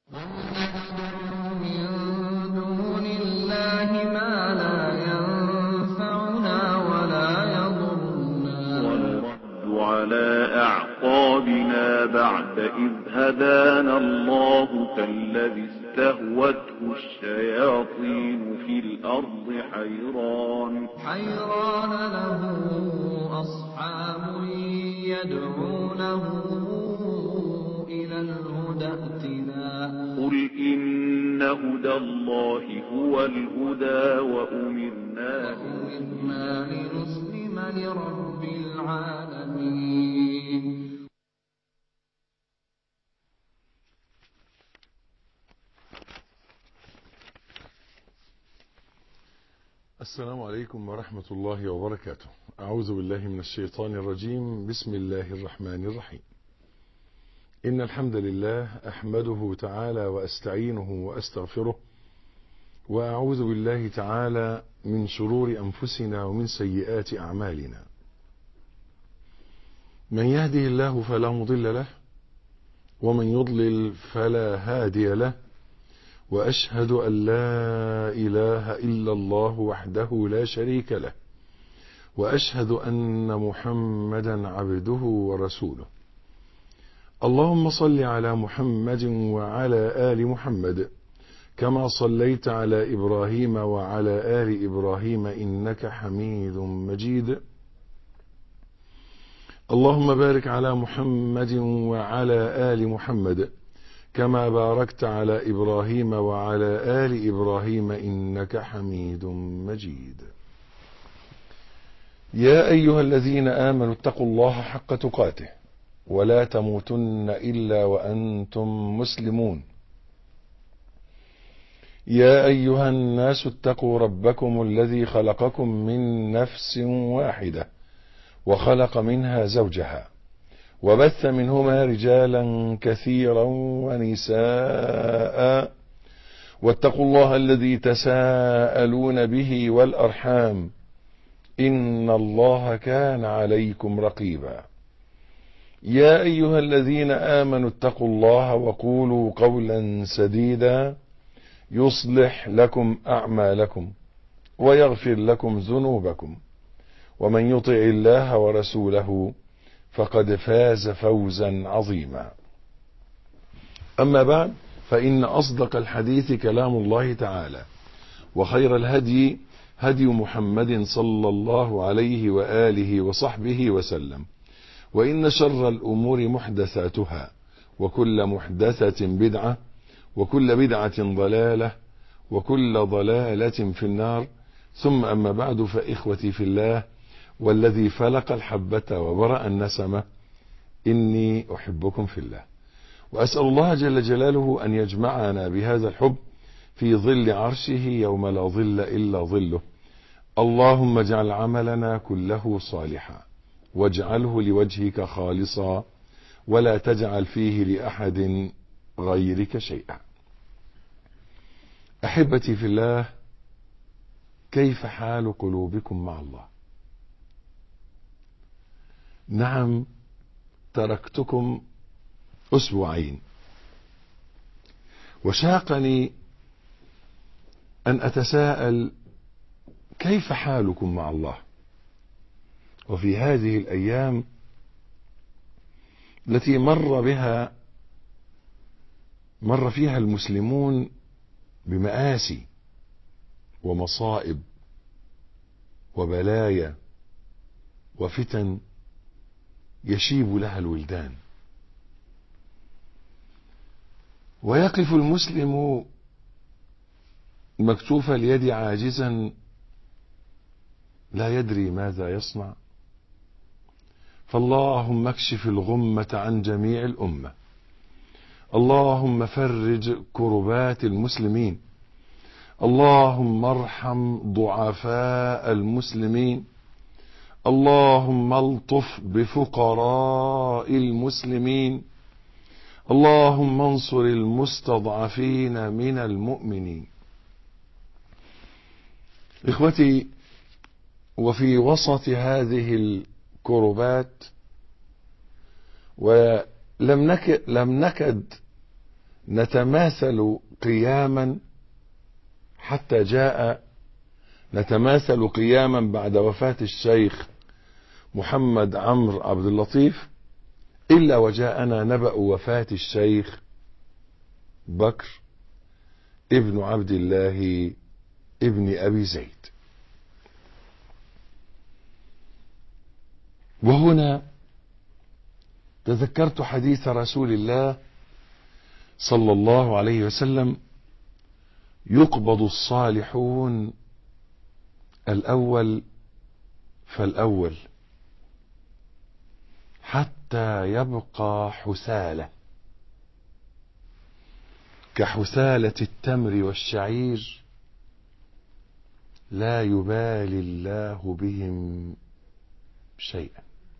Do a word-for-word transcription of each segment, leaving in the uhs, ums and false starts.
من دون الله ما لا ينفعنا ولا يضرنا ونرد على أعقابنا بعد إذ هدانا الله كالذي استهوته الشياطين في الأرض حيران حيران له أصحاب يدعونه إلى الهدى ائتنا قل إن هدى الله هو الهدى وأمرنا وأمرنا لنسلم لرب العالمين. السلام عليكم ورحمة الله وبركاته. أعوذ بالله من الشيطان الرجيم. بسم الله الرحمن الرحيم. إن الحمد لله أحمده تعالى وأستعينه وأستغفره، وأعوذ بالله تعالى من شرور أنفسنا ومن سيئات أعمالنا. من يهده الله فلا مضل له، ومن يضلل فلا هادي له، وأشهد أن لا إله إلا الله وحده لا شريك له، وأشهد أن محمدا عبده ورسوله. اللهم صل على محمد وعلى آل محمد كما صليت على إبراهيم وعلى آل إبراهيم إنك حميد مجيد. اللهم بارك على محمد وعلى آل محمد كما باركت على إبراهيم وعلى آل إبراهيم إنك حميد مجيد. يا أيها الذين آمنوا اتقوا الله حق تقاته ولا تموتن إلا وأنتم مسلمون. يا أيها الناس اتقوا ربكم الذي خلقكم من نفس واحدة وخلق منها زوجها وبث منهما رجالا كثيرا ونساء، واتقوا الله الذي تساءلون به والأرحام إن الله كان عليكم رقيبا. يا أيها الذين آمنوا اتقوا الله وقولوا قولا سديدا يصلح لكم أعمالكم ويغفر لكم ذنوبكم، ومن يطع الله ورسوله فقد فاز فوزا عظيما. أما بعد، فإن أصدق الحديث كلام الله تعالى، وخير الهدي هدي محمد صلى الله عليه وآله وصحبه وسلم، وإن شر الأمور محدثاتها، وكل محدثة بدعة، وكل بدعة ضلالة، وكل ضلالة في النار. ثم أما بعد، فإخوتي في الله والذي فلق الحبة وبرأ النسمة، إني أحبكم في الله، وأسأل الله جل جلاله أن يجمعنا بهذا الحب في ظل عرشه يوم لا ظل إلا ظله. اللهم اجعل عملنا كله صالحا، واجعله لوجهك خالصا، ولا تجعل فيه لأحد غيرك شيئا. أحبتي في الله، كيف حال قلوبكم مع الله؟ نعم، تركتكم أسبوعين، وشاقني أن أتساءل كيف حالكم مع الله؟ وفي هذه الأيام التي مر بها مر فيها المسلمون بمآسي ومصائب وبلايا وفتن يشيب لها الولدان، ويقف المسلم مكتوف اليد عاجزا لا يدري ماذا يصنع. فاللهم اكشف الغمة عن جميع الأمة، اللهم فرج كربات المسلمين، اللهم ارحم ضعفاء المسلمين، اللهم الطف بفقراء المسلمين، اللهم انصر المستضعفين من المؤمنين. إخوتي، وفي وسط هذه الكربات ولم نكد, لم نكد نتماثل قياما حتى جاء نتماثل قياما بعد وفاة الشيخ محمد عمرو عبد اللطيف، إلا وجاءنا نبأ وفاة الشيخ بكر ابن عبد الله ابن أبي زيد. وهنا تذكرت حديث رسول الله صلى الله عليه وسلم: يقبض الصالحون الأول فالأول حتى يبقى حثالة كحثالة التمر والشعير لا يبالي الله بهم شيئا.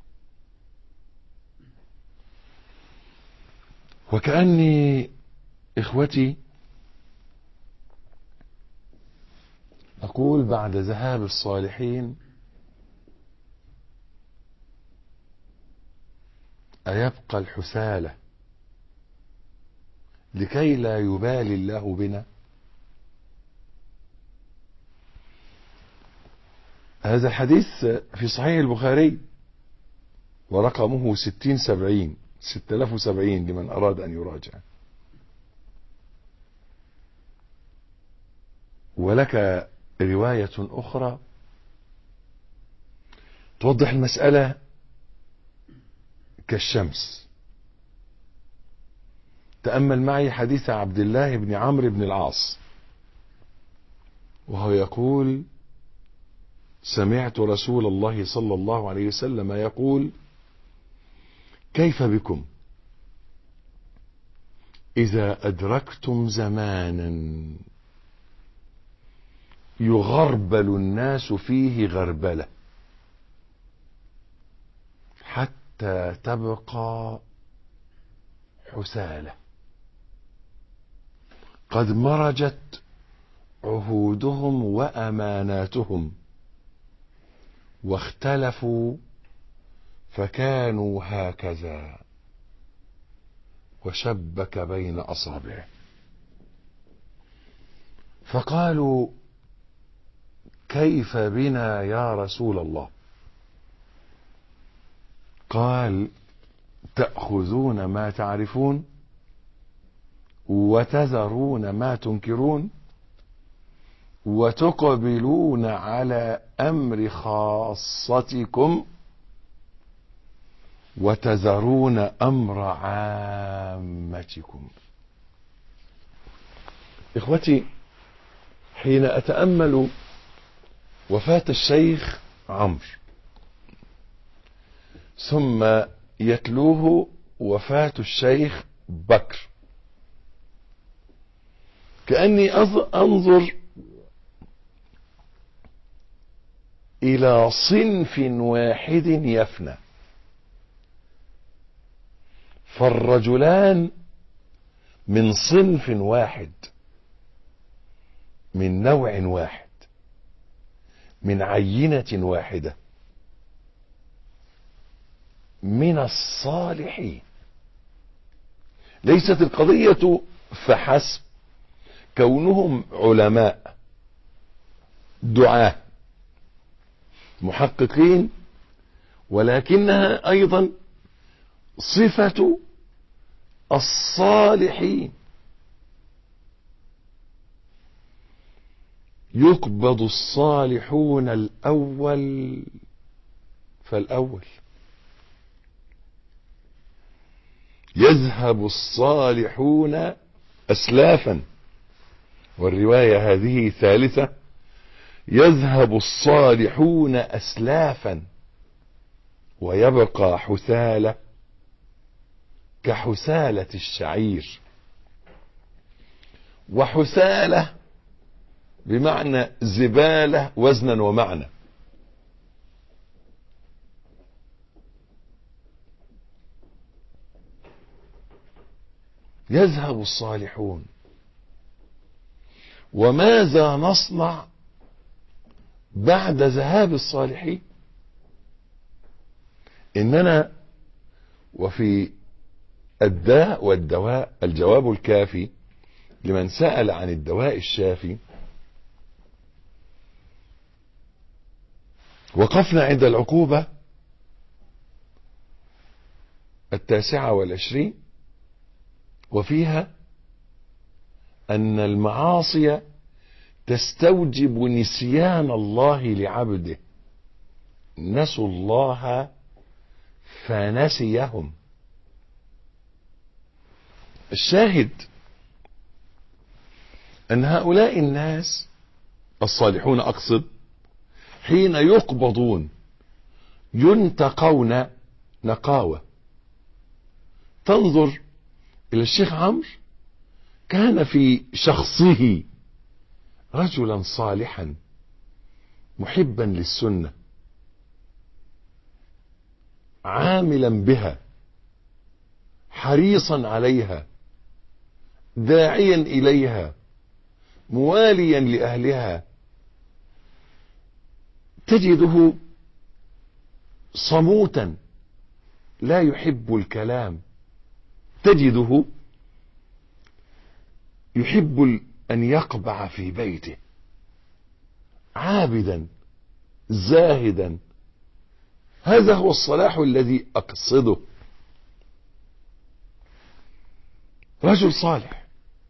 وكأني إخوتي أقول بعد ذهاب الصالحين أيبقى الحثالة لكي لا يبالي الله بنا؟ هذا الحديث في صحيح البخاري ورقمه ستين سبعين ستة آلاف وسبعين لمن أراد أن يراجع. ولك رواية أخرى توضح المسألة كالشمس. تأمل معي حديث عبد الله بن عمرو بن العاص وهو يقول: سمعت رسول الله صلى الله عليه وسلم يقول: كيف بكم إذا أدركتم زمانا يغربل الناس فيه غربلة حتى تبقى حثالة قد مرجت عهودهم وأماناتهم واختلفوا فكانوا هكذا، وشبك بين أصابعه. فقالوا: كيف بنا يا رسول الله؟ قال: تأخذون ما تعرفون وتذرون ما تنكرون وتقبلون على أمر خاصتكم وتذرون أمر عامتكم. إخوتي، حين أتأمل وفاة الشيخ عمرو ثم يتلوه وفاة الشيخ بكر، كأني أنظر إلى صنف واحد يفنى، فالرجلان من صنف واحد، من نوع واحد، من عينة واحدة، من الصالحين. ليست القضية فحسب كونهم علماء دعاة محققين، ولكنها أيضا صفة الصالحين. يقبض الصالحون الأول فالأول، يذهب الصالحون أسلافا، والرواية هذه ثالثة: يذهب الصالحون أسلافا ويبقى حثالة كحثالة الشعير. وحثالة بمعنى زبالة وزنا ومعنى. يذهب الصالحون، وماذا نصنع بعد ذهاب الصالحين؟ إننا وفي الداء والدواء، الجواب الكافي لمن سأل عن الدواء الشافي. وقفنا عند العقوبة التاسعة والعشرين، وفيها أن المعاصي تستوجب نسيان الله لعبده، نسوا الله فنسيهم. الشاهد أن هؤلاء الناس الصالحون أقصد حين يقبضون ينتقون نقاوة. تنظر إلى الشيخ عمرو، كان في شخصه رجلا صالحا محبا للسنة عاملا بها حريصا عليها داعيا إليها مواليا لأهلها. تجده صموتا لا يحب الكلام، تجده يحب أن يقبع في بيته عابدا زاهدا. هذا هو الصلاح الذي أقصده، رجل صالح.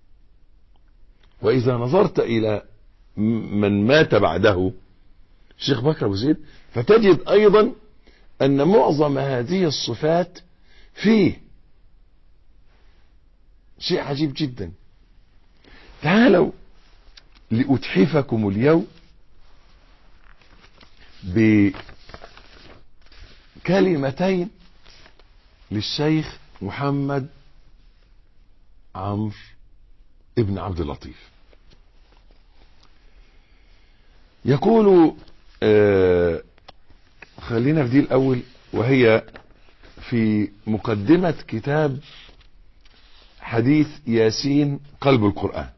وإذا نظرت إلى من مات بعده الشيخ بكر أبو زيد فتجد أيضا أن معظم هذه الصفات فيه. شيء عجيب جدا. تعالوا لأتحفكم اليوم بكلمتين للشيخ محمد عمرو ابن عبد اللطيف. يقول آه خلينا في دي الأول، وهي في مقدمة كتاب حديث ياسين قلب القرآن.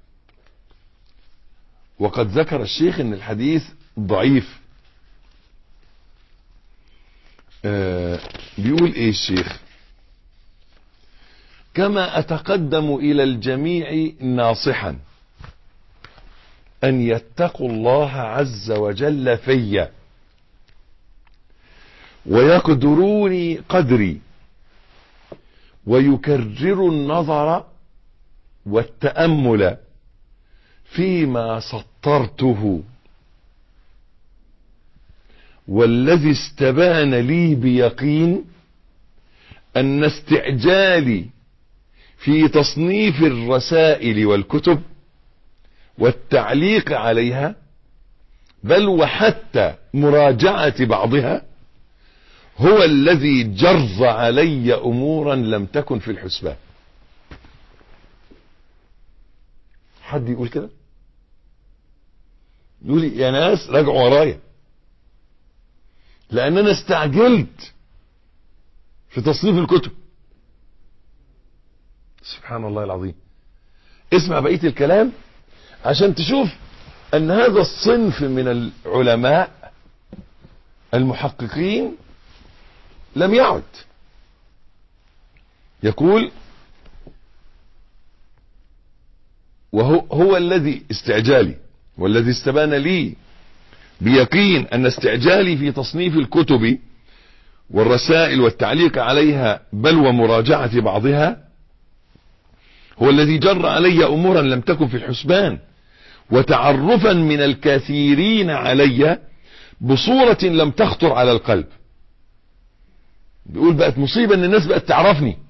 وقد ذكر الشيخ ان الحديث ضعيف. آه بيقول ايه الشيخ؟ كما اتقدم الى الجميع ناصحا ان يتقوا الله عز وجل في ويقدروني قدري ويكرروا النظر والتأمل فيما سطرته، والذي استبان لي بيقين أن استعجالي في تصنيف الرسائل والكتب والتعليق عليها بل وحتى مراجعة بعضها هو الذي جر علي أمورا لم تكن في الحسبان. حد يقول كده؟ يقول لي يا ناس راجعوا ورايا، لأن أنا استعجلت في تصنيف الكتب. سبحان الله العظيم. اسمع بقية الكلام عشان تشوف أن هذا الصنف من العلماء المحققين لم يعد. يقول وهو هو الذي استعجالي والذي استبان لي بيقين أن استعجالي في تصنيف الكتب والرسائل والتعليق عليها بل ومراجعة بعضها هو الذي جر علي أمورا لم تكن في الحسبان، وتعرفا من الكثيرين علي بصورة لم تخطر على القلب. بيقول بقت مصيبة ان الناس بقت تعرفني،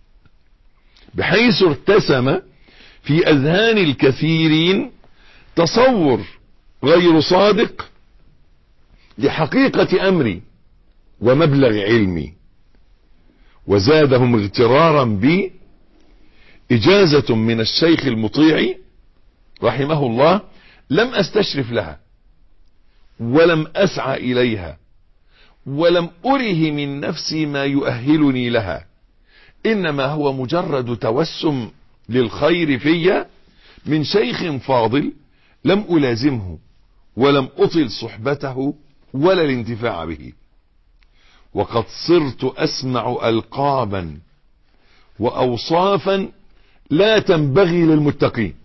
بحيث ارتسم في اذهان الكثيرين تصور غير صادق لحقيقة امري ومبلغ علمي، وزادهم اغترارا بي اجازة من الشيخ المطيع رحمه الله لم استشرف لها ولم اسعى اليها ولم أره من نفسي ما يؤهلني لها، إنما هو مجرد توسم للخير في من شيخ فاضل لم ألازمه ولم أطل صحبته ولا الانتفاع به، وقد صرت أسمع ألقابا وأوصافا لا تنبغي للمتقين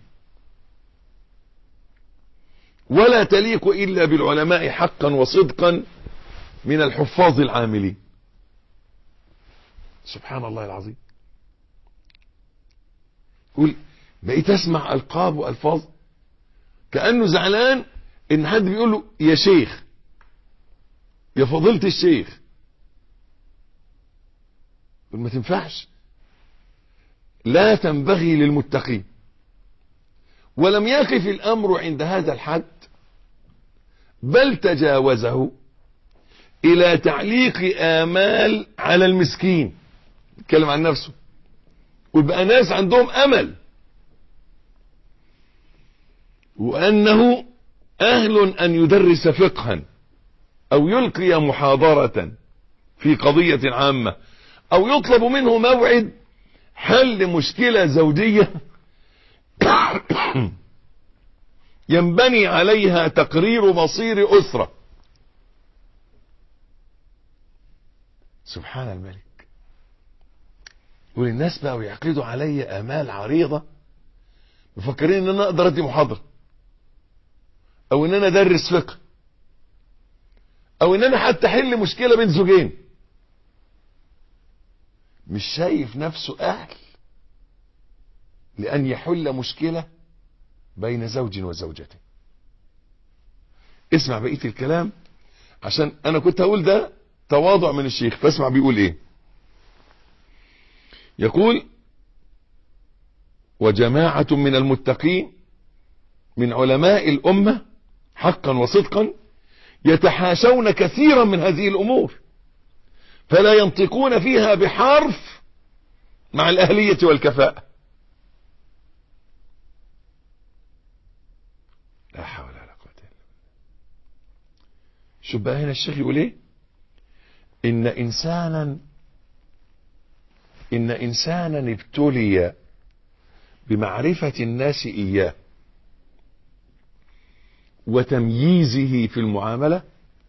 ولا تليق إلا بالعلماء حقا وصدقا من الحفاظ العاملين. سبحان الله العظيم. قول بقيت اسمع ألقاب وألفاظ كأنه زعلان ان حد بيقول له يا شيخ، يا فضيلة الشيخ. ما تنفعش، لا تنبغي للمتقين. ولم يقف الأمر عند هذا الحد، بل تجاوزه إلى تعليق آمال على المسكين. يتكلم عن نفسه ويبقى ناس عندهم أمل وأنه أهل أن يدرس فقها أو يلقي محاضرة في قضية عامة أو يطلب منه موعد حل مشكلة زوجية ينبني عليها تقرير مصير أسرة. سبحان الملك. والناس بقوا يعقدوا علي آمال عريضة، مفكرين ان انا اقدر ادي محاضرة او ان انا ادرس فقه او ان انا حتى احل مشكلة بين زوجين. مش شايف نفسه اهل لان يحل مشكلة بين زوج وزوجته. اسمع بقية الكلام، عشان انا كنت هقول ده تواضع من الشيخ، فاسمع بيقول ايه. يقول وجماعة من المتقين من علماء الأمة حقا وصدقا يتحاشون كثيرا من هذه الأمور فلا ينطقون فيها بحرف مع الأهلية والكفاءة. لا حول ولا قوة إلا بالله. شوف بقى هنا الشيخ يقول ايه. إن إنسانا إن إنسانا ابتلي بمعرفة الناس إياه وتمييزه في المعاملة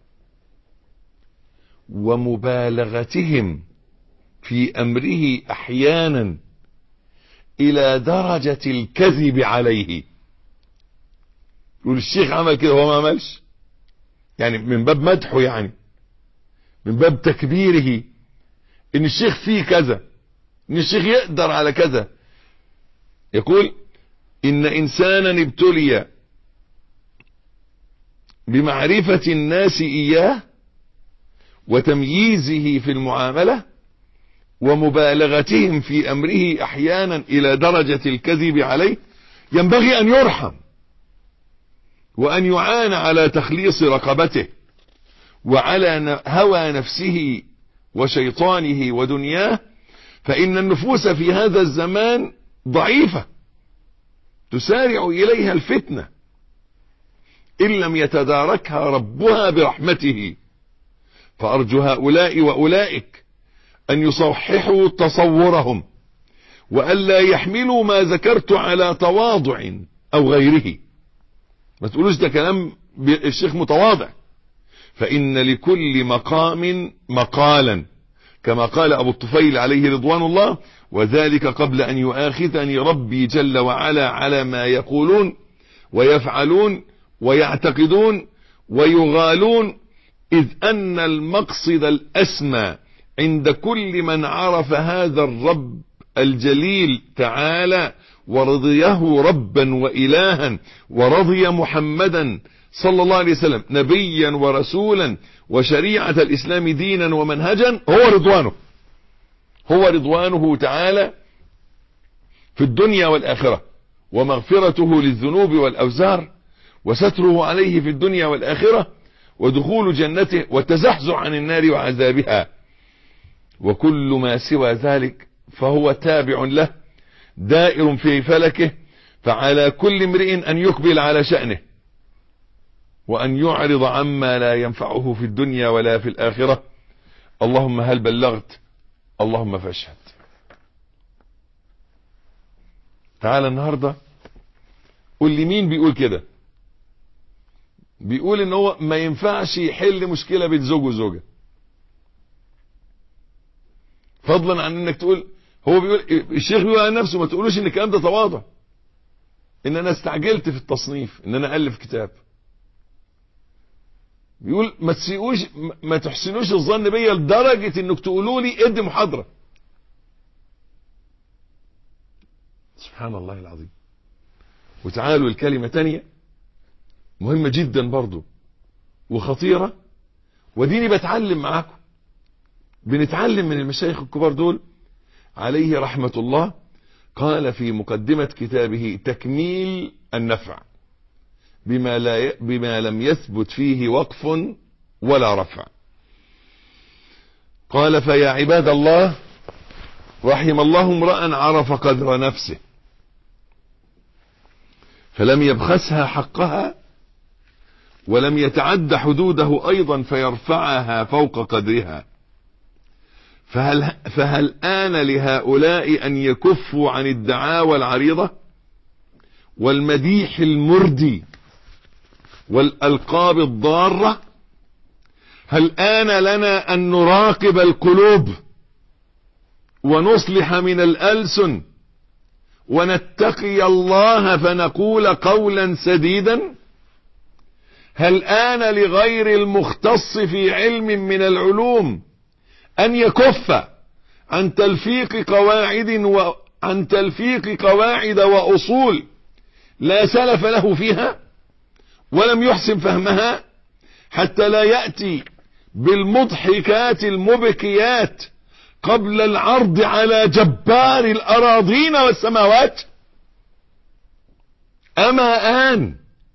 ومبالغتهم في أمره أحيانا إلى درجة الكذب عليه. يقول الشيخ عمل كده وهو ما عملش، يعني من باب مدحه، يعني من باب تكبيره إن الشيخ فيه كذا، إن الشيخ يقدر على كذا. يقول إن إنسانا ابتلي بمعرفة الناس إياه وتمييزه في المعاملة ومبالغتهم في أمره أحيانا إلى درجة الكذب عليه ينبغي أن يرحم وأن يعان على تخليص رقبته وعلى هوى نفسه وشيطانه ودنياه، فإن النفوس في هذا الزمان ضعيفة تسارع إليها الفتنة إن لم يتداركها ربها برحمته. فأرجو هؤلاء وأولئك أن يصححوا تصورهم وألا يحملوا ما ذكرت على تواضع أو غيره. ما تقولوش ده كلام الشيخ متواضع، فإن لكل مقام مقالا كما قال أبو الطفيل عليه رضوان الله، وذلك قبل أن يؤاخذني ربي جل وعلا على ما يقولون ويفعلون ويعتقدون ويغالون، إذ أن المقصد الأسمى عند كل من عرف هذا الرب الجليل تعالى ورضيه ربا وإلها ورضي محمدا صلى الله عليه وسلم نبيا ورسولا وشريعة الإسلام دينا ومنهجا هو رضوانه هو رضوانه تعالى في الدنيا والآخرة، ومغفرته للذنوب والأوزار، وستره عليه في الدنيا والآخرة، ودخول جنته، والتزحزح عن النار وعذابها. وكل ما سوى ذلك فهو تابع له دائر في فلكه، فعلى كل امرئ أن يقبل على شأنه وأن يعرض عما لا ينفعه في الدنيا ولا في الآخرة. اللهم هل بلغت؟ اللهم فاشهد. تعالى النهاردة قول لي مين بيقول كده، بيقول ان هو ما ينفعش يحل مشكلة بين زوج وزوجة، فضلا عن انك تقول هو بيقول الشيخ بيقول عن نفسه ما تقولوش ان الكلام ده تواضع، ان انا استعجلت في التصنيف ان انا الف كتاب. بيقول ما تسيئوش ما تحسنوش الظن بيا لدرجة انك تقولوا لي ادي محاضرة. سبحان الله العظيم. وتعالوا الكلمة تانية مهمة جدا برضو وخطيرة، وديني بتعلم معاكم، بنتعلم من المشايخ الكبار دول عليه رحمة الله. قال في مقدمة كتابه تكميل النفع بما, لا ي... بما لم يثبت فيه وقف ولا رفع، قال فيا عباد الله رحم الله امرأ عرف قدر نفسه فلم يبخسها حقها ولم يتعد حدوده أيضا فيرفعها فوق قدرها. فهل, فهل آن لهؤلاء أن يكفوا عن الدعاوى العريضة والمديح المردي والألقاب الضارة؟ هل آن لنا أن نراقب القلوب ونصلح من الألسن ونتقي الله فنقول قولا سديدا؟ هل آن لغير المختص في علم من العلوم أن يكف عن تلفيق قواعد وعن تلفيق قواعد وأصول لا سلف له فيها ولم يحسن فهمها، حتى لا يأتي بالمضحكات المبكيات قبل العرض على جبار الأراضين والسماوات؟ أما آن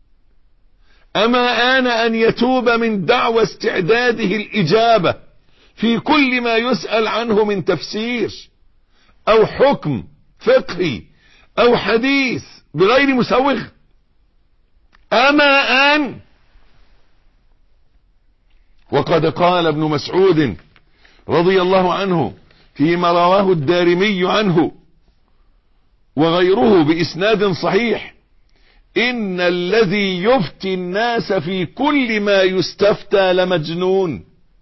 أما آن أن يتوب من دعوى استعداده الإجابة في كل ما يسأل عنه من تفسير أو حكم فقهي أو حديث بغير مسوغ؟ أما آن. وقد قال ابن مسعود رضي الله عنه فيما رواه الدارمي عنه وغيره بإسناد صحيح: إن الذي يفتي الناس في كل ما يستفتى لمجنون.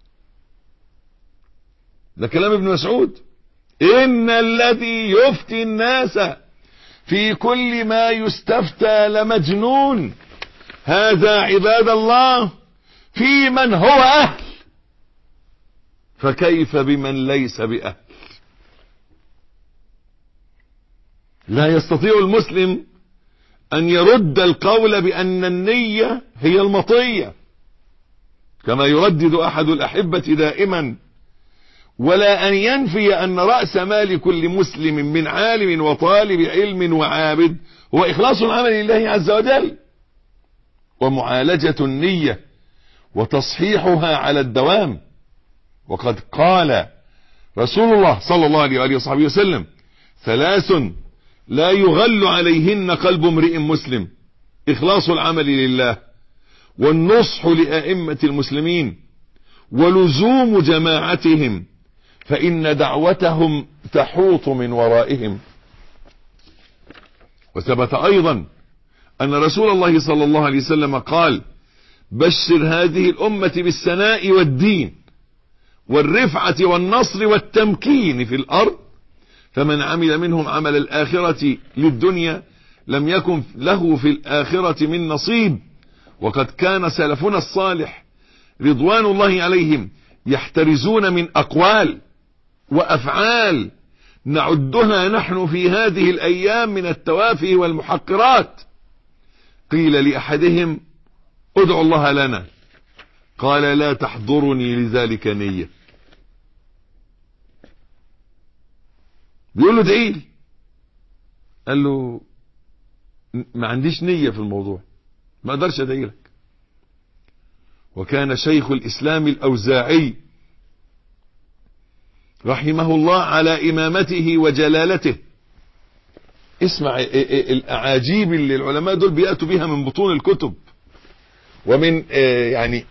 ده كلام ابن مسعود. إن الذي يفتي الناس في كل ما يستفتى لمجنون. هذا عباد الله في من هو أهل، فكيف بمن ليس بأهل؟ لا يستطيع المسلم أن يرد القول بأن النية هي المطية كما يردد أحد الأحبة دائما، ولا أن ينفي أن رأس مال كل مسلم من عالم وطالب علم وعابد هو إخلاص العمل لله عز وجل ومعالجة النية وتصحيحها على الدوام. وقد قال رسول الله صلى الله عليه وآله وصحبه وسلم: ثلاث لا يغل عليهن قلب امرئ مسلم: إخلاص العمل لله، والنصح لأئمة المسلمين، ولزوم جماعتهم، فإن دعوتهم تحوط من ورائهم. وثبت أيضا أن رسول الله صلى الله عليه وسلم قال: بشر هذه الأمة بالسناء والدين والرفعة والنصر والتمكين في الأرض، فمن عمل منهم عمل الآخرة للدنيا لم يكن له في الآخرة من نصيب. وقد كان سلفنا الصالح رضوان الله عليهم يحترزون من أقوال وأفعال نعدها نحن في هذه الأيام من التوافه والمحقرات. قيل لأحدهم: ادعوا الله لنا، قال: لا تحضرني لذلك نية. بيقول له ادعي لي، قال له: ما عنديش نية في الموضوع، ما اقدرش ادعي لك. وكان شيخ الإسلام الأوزاعي رحمه الله على إمامته وجلالته، اسمع الأعاجيب اللي العلماء دول بيأتوا بها من بطون الكتب ومن يعني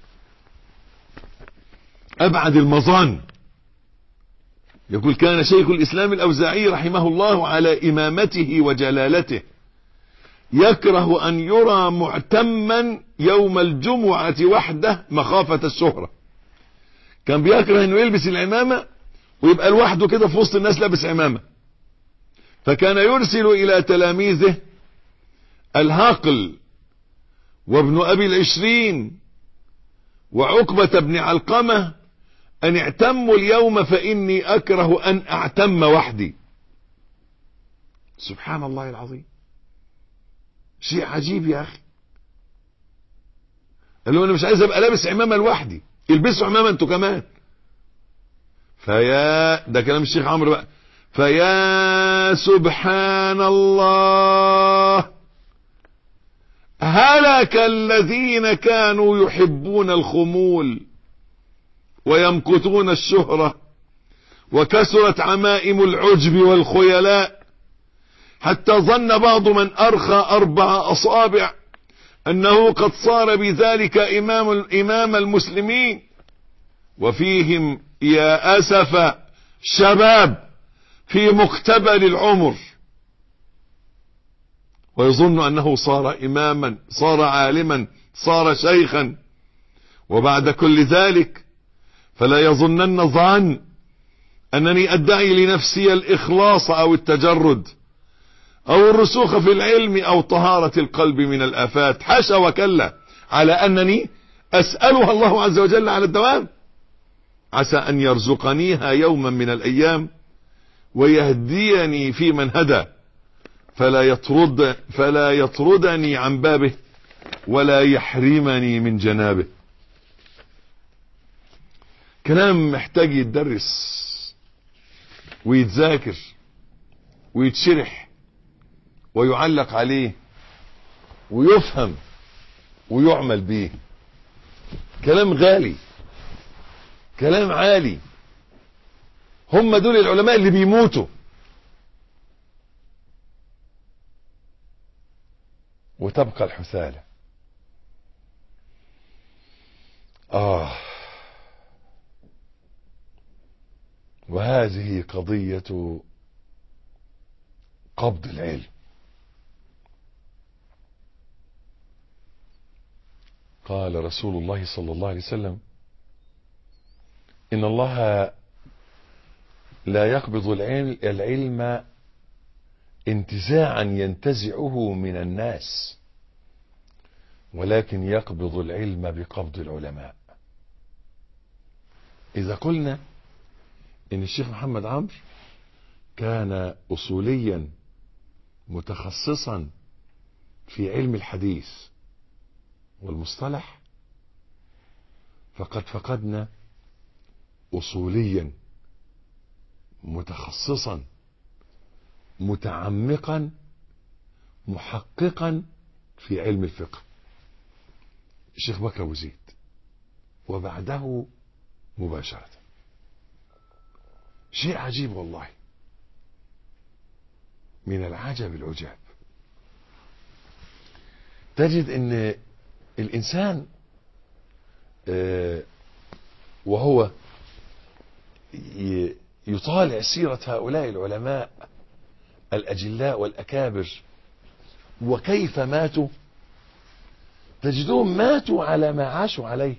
أبعد المظان. يقول: كان شيخ الإسلام الأوزاعي رحمه الله على إمامته وجلالته يكره أن يرى معتما يوم الجمعة وحده مخافة الشهرة. كان بيكره أنه يلبس العمامة ويبقى لوحده كده في وسط الناس لابس عمامة. فكان يرسل إلى تلاميذه الهاقل وابن أبي العشرين وعقبة بن علقمة أن اعتموا اليوم فإني أكره أن أعتم وحدي. سبحان الله العظيم، شيء عجيب يا أخي. قال له أنا مش عايز أبقى لابس عمامة لوحدي، البسوا عمامة أنتوا كمان. فيا ده كلام الشيخ عمرو بقى، فيا سبحان الله هلك الذين كانوا يحبون الخمول ويمقتون الشهرة، وكثرت عمائم العجب والخيلاء، حتى ظن بعض من أرخى أربع أصابع أنه قد صار بذلك إمام, إمام المسلمين، وفيهم يا أسف شباب في مقتبل العمر، ويظن أنه صار إماما، صار عالما، صار شيخا. وبعد كل ذلك فلا يظنن ظن أنني أدعي لنفسي الإخلاص أو التجرد أو الرسوخ في العلم أو طهارة القلب من الآفات، حاشا وكلا، على أنني أسألها الله عز وجل على الدوام، عسى أن يرزقنيها يوما من الأيام ويهديني في من هدى، فلا يطرد فلا يطردني عن بابه ولا يحرمني من جنابه. كلام محتاج يتدرس ويتذاكر ويتشرح ويعلق عليه ويفهم ويعمل به. كلام غالي، كلام عالي. هم دول العلماء اللي بيموتوا، وتبقى الحثالة. آه وهذه قضية قبض العلم. قال رسول الله صلى الله عليه وسلم إن الله لا يقبض العلم, العلم انتزاعا ينتزعه من الناس، ولكن يقبض العلم بقبض العلماء. إذا قلنا إن الشيخ محمد عمرو كان أصوليا متخصصا في علم الحديث والمصطلح، فقد فقدنا أصوليا متخصصا متعمقا محققا في علم الفقه، الشيخ بكر أبو زيد، وبعده مباشرة. شيء عجيب والله، من العجب العجاب. تجد ان الانسان وهو يطالع سيرة هؤلاء العلماء الأجلاء والأكابر وكيف ماتوا، تجدون ماتوا على ما عاشوا عليه.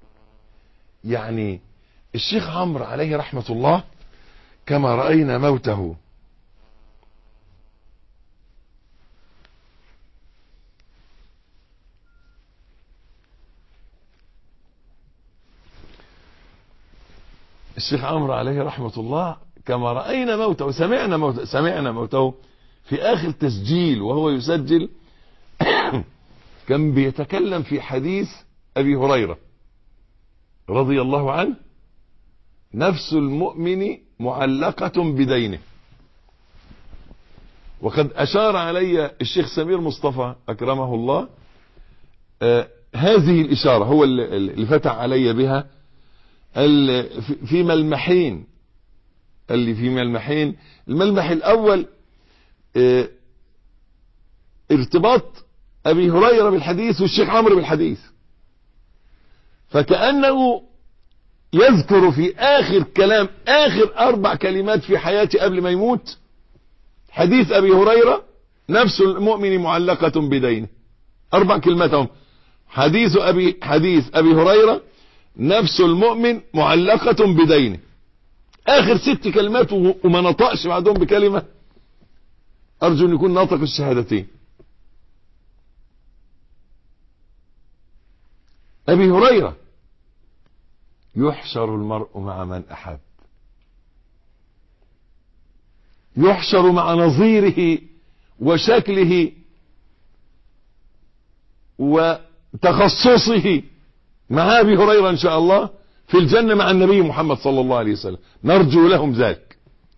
يعني الشيخ عمرو عليه رحمة الله كما رأينا موته الشيخ عمرو عليه رحمة الله كما رأينا موته، سمعنا موته سمعنا موته في آخر تسجيل وهو يسجل كان بيتكلم في حديث أبي هريرة رضي الله عنه: نفس المؤمن معلقة بدينه. وقد أشار علي الشيخ سمير مصطفى أكرمه الله آه هذه الإشارة، هو اللي فتح علي بها في ملمحين. اللي في ملمحين، الملمح الأول اه ارتباط أبي هريرة بالحديث والشيخ عمرو بالحديث، فكأنه يذكر في آخر كلام آخر أربع كلمات في حياته قبل ما يموت حديث أبي هريرة: نفس المؤمن معلقة بدينه. أربع كلمات هم: حديث أبي حديث أبي هريرة، نفس المؤمن معلقة بدينه. اخر ست كلمات وما نطقش بعدهم بكلمة، ارجو ان يكون ناطق الشهادتين. ابي هريرة: يحشر المرء مع من احب، يحشر مع نظيره وشكله وتخصصه مع ابي هريرة ان شاء الله في الجنة مع النبي محمد صلى الله عليه وسلم، نرجو لهم ذلك.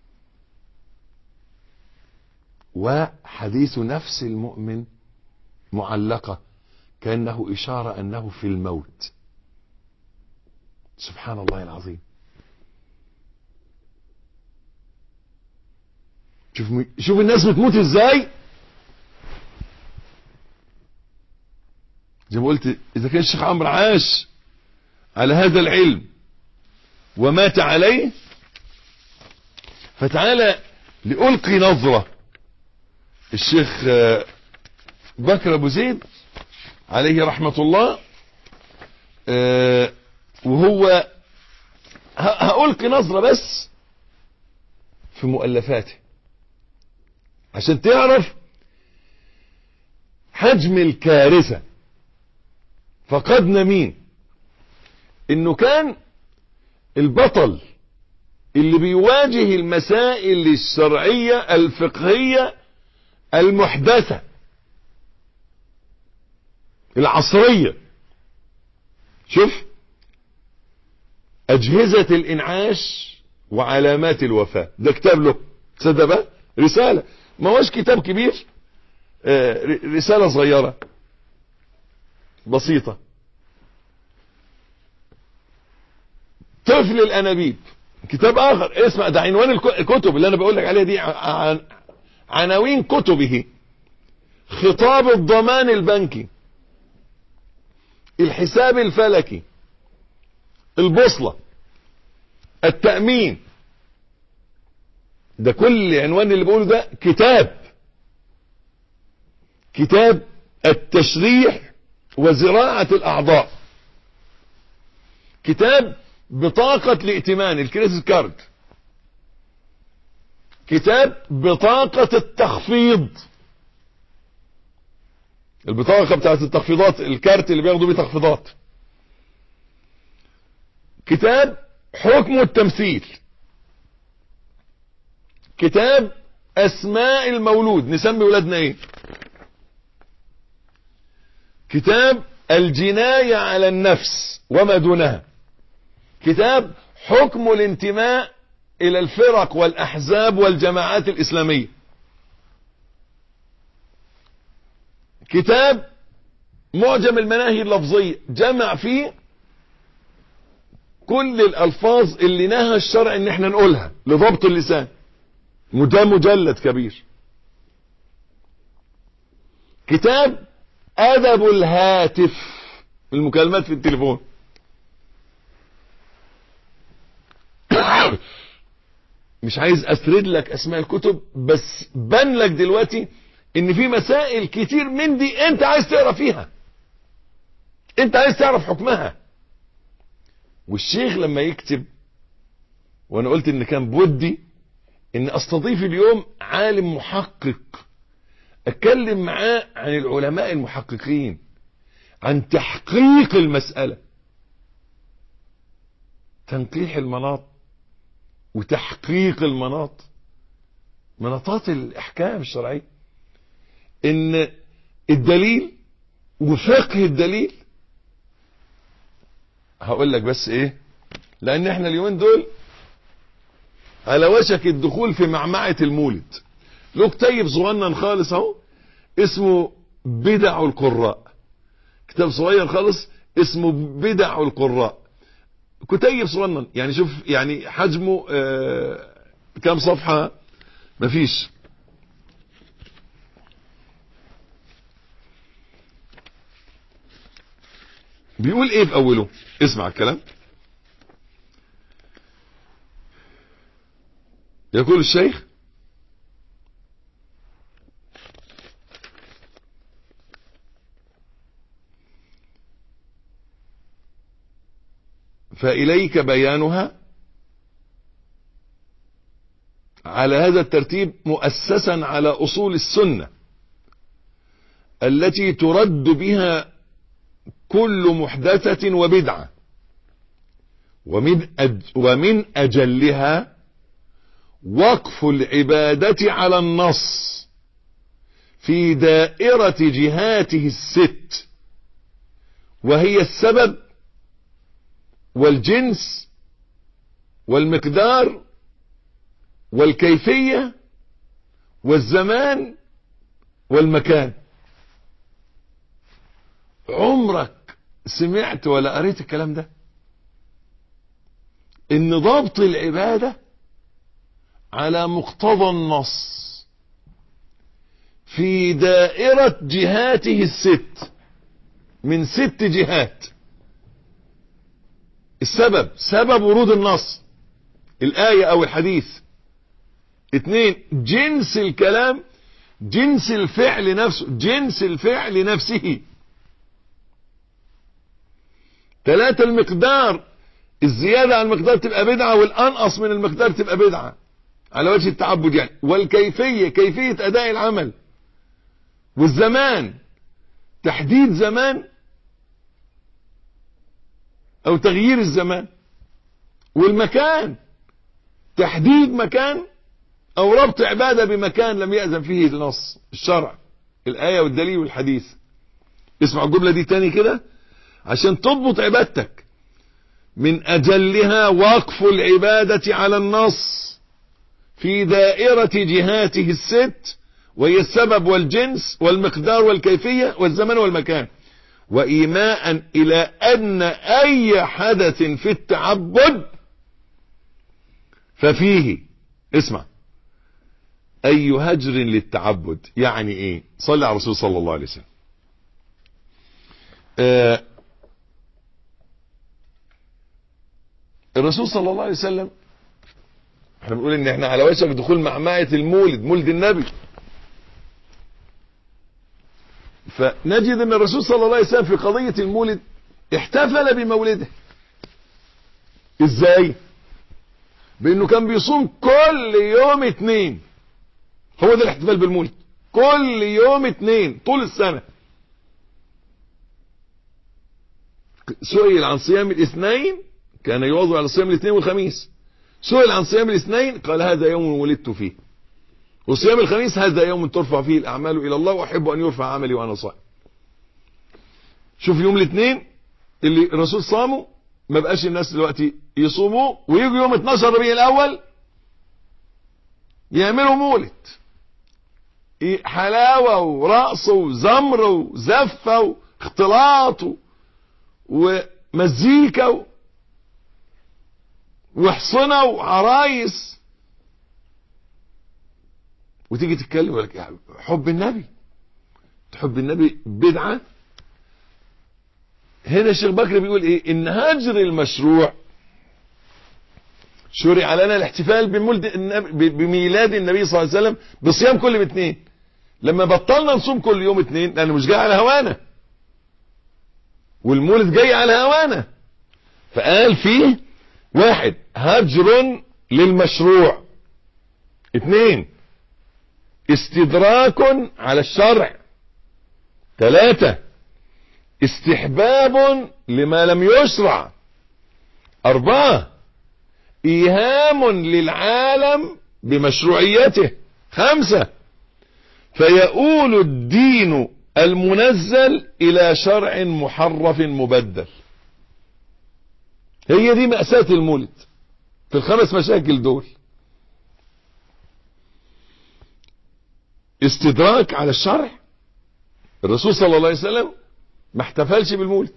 وحديث نفس المؤمن معلقة كأنه إشارة أنه في الموت. سبحان الله العظيم. شوف شوف الناس بتموت ازاي. زي ما قلت، اذا كان الشيخ عمرو عاش على هذا العلم ومات عليه، فتعالى لألقي نظرة. الشيخ بكر ابو زيد عليه رحمة الله، وهو هألقي نظرة بس في مؤلفاته عشان تعرف حجم الكارثة. فقدنا مين؟ انه كان البطل اللي بيواجه المسائل الشرعية الفقهية المحدثة العصرية. شوف أجهزة الإنعاش وعلامات الوفاة، ده كتاب له، تصدق بقى رسالة، ما هوش كتاب كبير، رسالة صغيرة بسيطة. طفل الأنابيب كتاب آخر، اسمع، ده عنوان الكتب اللي أنا بقول لك عليها دي، عن عناوين كتبه: خطاب الضمان البنكي، الحساب الفلكي، البوصلة، التأمين. ده كل عنوان اللي بقوله ده كتاب كتاب التشريح وزراعة الأعضاء، كتاب بطاقة الائتمان الكريدت كارد، كتاب بطاقة التخفيض، البطاقة بتاعت التخفيضات، الكارت اللي بياخدوا بيه تخفيضات، كتاب حكم التمثيل، كتاب اسماء المولود، نسمي ولادنا ايه، كتاب الجناية على النفس وما دونها، كتاب حكم الانتماء الى الفرق والاحزاب والجماعات الاسلامية، كتاب معجم المناهي اللفظية، جمع فيه كل الالفاظ اللي نهى الشرع ان احنا نقولها لضبط اللسان، ده مجلد كبير. كتاب ادب الهاتف، المكالمات في التليفون. مش عايز اسرد لك اسماء الكتب، بس بان لك دلوقتي ان في مسائل كتير من دي انت عايز تقرا فيها، انت عايز تعرف حكمها. والشيخ لما يكتب، وانا قلت ان كان بودي ان استضيف اليوم عالم محقق اتكلم معاه عن العلماء المحققين، عن تحقيق المسألة، تنقيح المناط وتحقيق المناط، مناطات الاحكام الشرعية، ان الدليل وفقه الدليل. هقول لك بس ايه، لان احنا اليومين دول على وشك الدخول في معمعة المولد. له كتيب صغنن خالص اهو اسمه بدع القراء، كتاب صغير خالص اسمه بدع القراء، كتيب صغنن يعني، شوف يعني حجمه آه كم صفحة، مفيش. بيقول ايه في اوله؟ اسمع الكلام. يقول الشيخ: فإليك بيانها على هذا الترتيب مؤسسا على أصول السنة التي ترد بها كل محدثة وبدعة، ومن أج ومن أجلها وقف العبادة على النص في دائرة جهاته الست، وهي السبب والجنس والمقدار والكيفية والزمان والمكان. عمرك سمعت ولا قريت الكلام ده؟ ان ضبط العبادة على مقتضى النص في دائرة جهاته الست، من ست جهات. السبب سبب ورود النص، الآية او الحديث. اتنين، جنس الكلام، جنس الفعل نفسه، جنس الفعل نفسه. ثلاثة، المقدار، الزيادة عن المقدار تبقى بدعة، والأنقص من المقدار تبقى بدعة على وجه التعبد يعني. والكيفية، كيفية أداء العمل. والزمان، تحديد زمان أو تغيير الزمان. والمكان، تحديد مكان أو ربط عبادة بمكان لم يأذن فيه النص الشرع، الآية والدليل والحديث. اسمع الجملة دي تاني كده عشان تضبط عبادتك. من أجلها وقف العبادة على النص في دائرة جهاته الست، وهي السبب والجنس والمقدار والكيفية والزمان والمكان، وإيماء إلى أن أي حدث في التعبد ففيه، اسمع، أي هجر للتعبد. يعني إيه؟ صلى على الرسول صلى الله عليه وسلم. آه الرسول صلى الله عليه وسلم، احنا بنقول ان احنا على وشك دخول معمعة المولد، مولد النبي. فنجد ان الرسول صلى الله عليه وسلم في قضية المولد احتفل بمولده. ازاي؟ بانه كان بيصوم كل يوم اتنين. هو ده الاحتفال بالمولد، كل يوم اتنين طول السنة. سئل عن صيام الاثنين، كان يواظب على صيام الاثنين والخميس. سئل عن صيام الاثنين قال هذا يوم ولدت فيه. وصيام الخميس هذا يوم ترفع فيه الأعمال إلى الله، وأحب أن يرفع عملي وأنا صائم. شوف يوم الاثنين اللي الرسول صامه، ما بقاش الناس دلوقتي يصوموا ويجوا يوم اتناشر ربيع الأول يعملوا مولد، حلاوة ورقص وزمر وزفة واختلاط ومزيكا وحصنة وعرايس، وتيجي تتكلم لك حب النبي، تحب النبي بدعة. هنا الشيخ بكر بيقول ايه؟ ان هجر المشروع شرع لنا الاحتفال بمولد النبي، بميلاد النبي صلى الله عليه وسلم بصيام كل يوم اثنين. لما بطلنا نصوم كل يوم اثنين لانه مش جاي على هوانا، والمولد جاي على هوانا، فقال فيه واحد هجر للمشروع، اثنين استدراك على الشرع، ثلاثة استحباب لما لم يشرع، أربعة إيهام للعالم بمشروعيته، خمسة فيؤول الدين المنزل إلى شرع محرف مبدل. هي دي مأساة المولد في الخمس مشاكل دول. استدراك على الشرع، الرسول صلى الله عليه وسلم ما احتفلش بالمولد،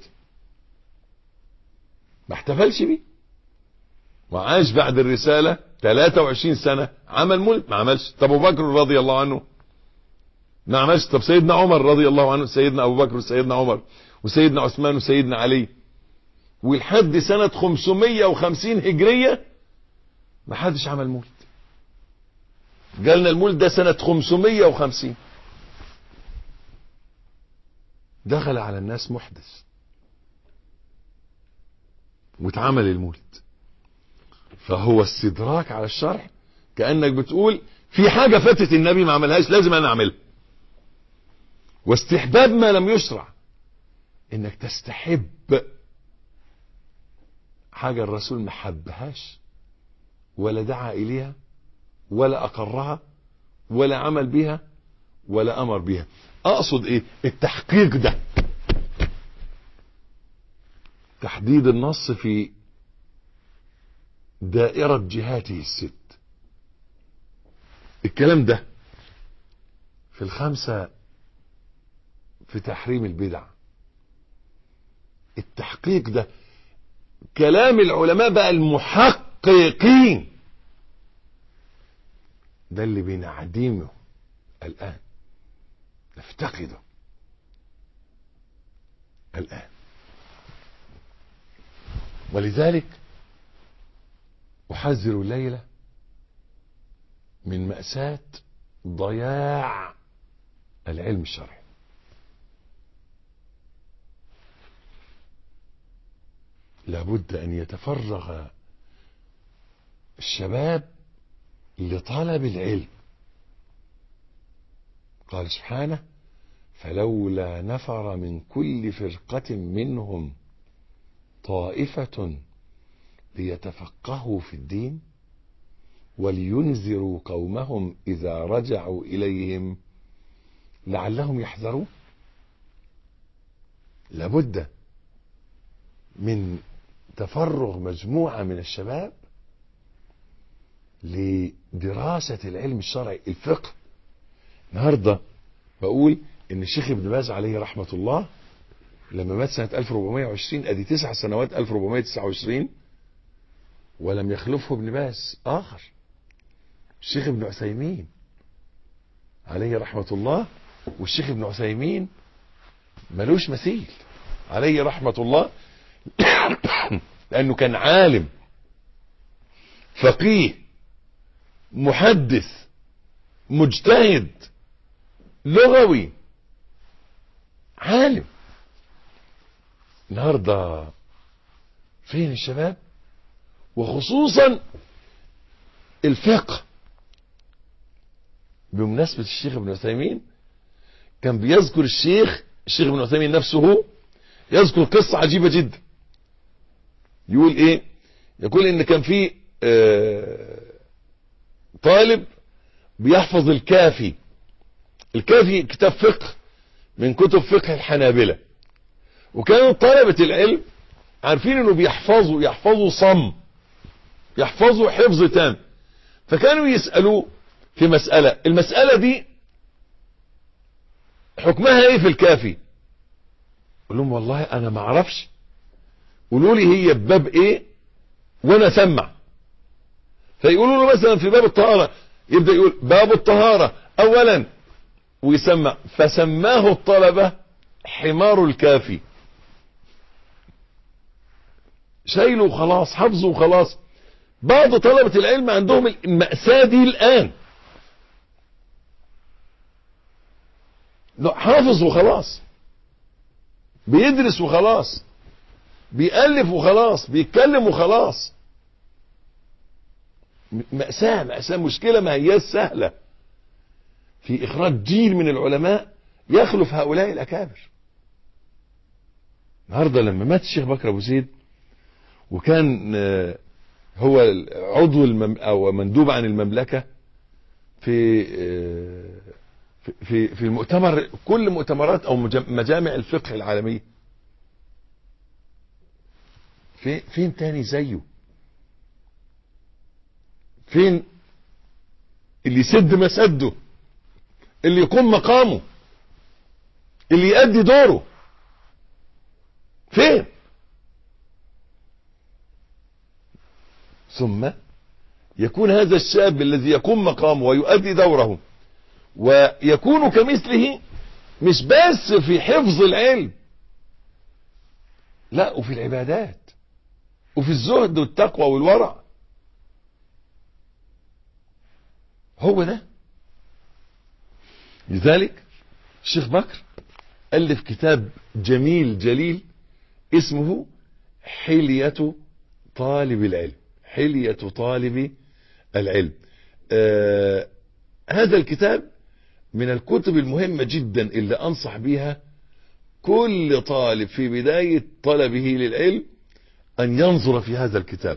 ما احتفلش بيه، وعاش بعد الرسالة ثلاثة وعشرين سنة عمل مولد؟ ما عملش. طب ابو بكر رضي الله عنه ما عملش. طب سيدنا عمر رضي الله عنه، سيدنا ابو بكر وسيدنا عمر وسيدنا عثمان وسيدنا علي، ولحد سنة خمسمية وخمسين هجرية ما حدش عمل مولد. قالنا المولد ده سنة خمسمية وخمسين. دخل على الناس محدث واتعمل المولد، فهو استدراك على الشرع كأنك بتقول في حاجة فاتت النبي ما عملهاش لازم انا اعملها. واستحباب ما لم يشرع، انك تستحب حاجة الرسول ما حبهاش ولا دعا اليها ولا اقرها ولا عمل بها ولا امر بها. اقصد ايه؟ التحقيق ده، تحديد النص في دائرة جهاته الست. الكلام ده في الخمسة في تحريم البدع. التحقيق ده كلام العلماء بقى المحققين، ده اللي بنعدمه الآن، نفتقده الآن. ولذلك أحذر الليلة من مأساة ضياع العلم الشرعي. لابد أن يتفرغ الشباب لطلب العلم. قال سبحانه: فلولا نفر من كل فرقة منهم طائفة ليتفقهوا في الدين ولينذروا قومهم إذا رجعوا إليهم لعلهم يحذرون. لابد من تفرغ مجموعة من الشباب لدراسة العلم الشرعي، الفقه. النهاردة بقول ان الشيخ ابن باز عليه رحمة الله لما مات سنة ألف وأربعمائة وعشرين، ادي تسع سنوات ألف وأربعمائة وتسعة وعشرين، ولم يخلفه ابن باز اخر، الشيخ ابن عثيمين عليه رحمة الله. والشيخ ابن عثيمين ملوش مثيل عليه رحمة الله لأنه كان عالم فقيه محدث مجتهد لغوي عالم. النهارده فين الشباب؟ وخصوصا الفقه. بمناسبة الشيخ ابن عثيمين كان بيذكر الشيخ الشيخ ابن عثيمين نفسه يذكر قصة عجيبة جدا. يقول ايه؟ يقول ان كان في آه طالب بيحفظ الكافي. الكافي كتاب فقه من كتب فقه الحنابلة، وكانوا طلبة العلم عارفين انه بيحفظوا يحفظوا صم، يحفظوا حفظ تام. فكانوا يسألوه في مسألة، المسألة دي حكمها ايه في الكافي؟ يقول لهم والله انا ما اعرفش، قولوا لي هي بباب ايه وانا اسمع. فيقولوا له مثلا في باب الطهارة، يبدأ يقول باب الطهارة اولا ويسمع. فسماه الطلبة حمار الكافي، شايله وخلاص، حفظه وخلاص. بعض طلبة العلم عندهم المأساة دي الآن، حافظ وخلاص، بيدرس وخلاص، بيألف وخلاص، بيتكلم وخلاص. مأساة مأساة مشكلة ما هي سهلة في إخراج جيل من العلماء يخلف هؤلاء الأكابر. النهارده لما مات الشيخ بكر أبو زيد وكان هو عضو المم أو مندوب عن المملكة في في في المؤتمر، كل مؤتمرات أو مجامع الفقه العالمية، في فين تاني زيه؟ فين اللي يسد مسده، اللي يقوم مقامه، اللي يؤدي دوره؟ فين؟ ثم يكون هذا الشاب الذي يقوم مقامه ويؤدي دوره ويكون كمثله مش بس في حفظ العلم، لا، وفي العبادات وفي الزهد والتقوى والورع. هو ده. لذلك الشيخ بكر ألف كتاب جميل جليل اسمه حلية طالب العلم، حلية طالب العلم. آه هذا الكتاب من الكتب المهمة جدا اللي أنصح بها كل طالب في بداية طلبه للعلم أن ينظر في هذا الكتاب.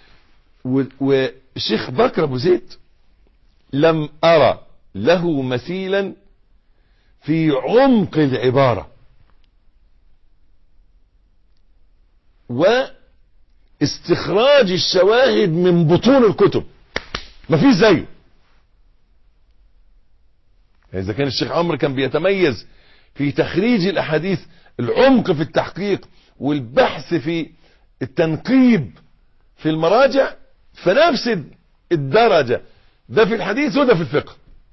والشيخ بكر أبو زيد لم أرى له مثيلا في عمق العبارة واستخراج الشواهد من بطون الكتب، ما فيش زيه. إذا كان الشيخ عمرو كان بيتميز في تخريج الأحاديث، العمق في التحقيق والبحث في التنقيب في المراجع، فنفس الدرجة ده في الحديث وده في الفقه.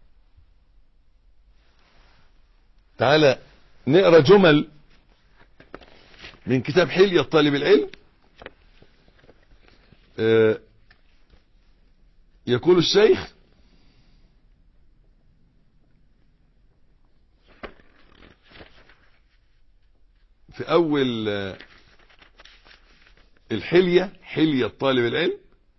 تعالى نقرأ جمل من كتاب حلية طالب العلم. آه يقول الشيخ: في أول الحلية، حلية طالب العلم،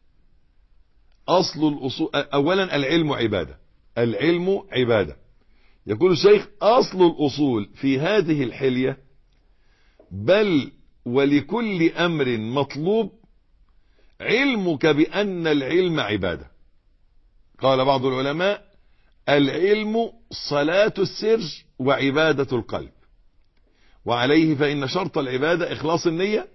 أصل الأصول. أولا العلم عبادة، العلم عبادة. يقول الشيخ: أصل الأصول في هذه الحلية بل ولكل أمر مطلوب علمك بأن العلم عبادة. قال بعض العلماء: العلم صلاة السر وعبادة القلب، وعليه فإن شرط العبادة إخلاص النية،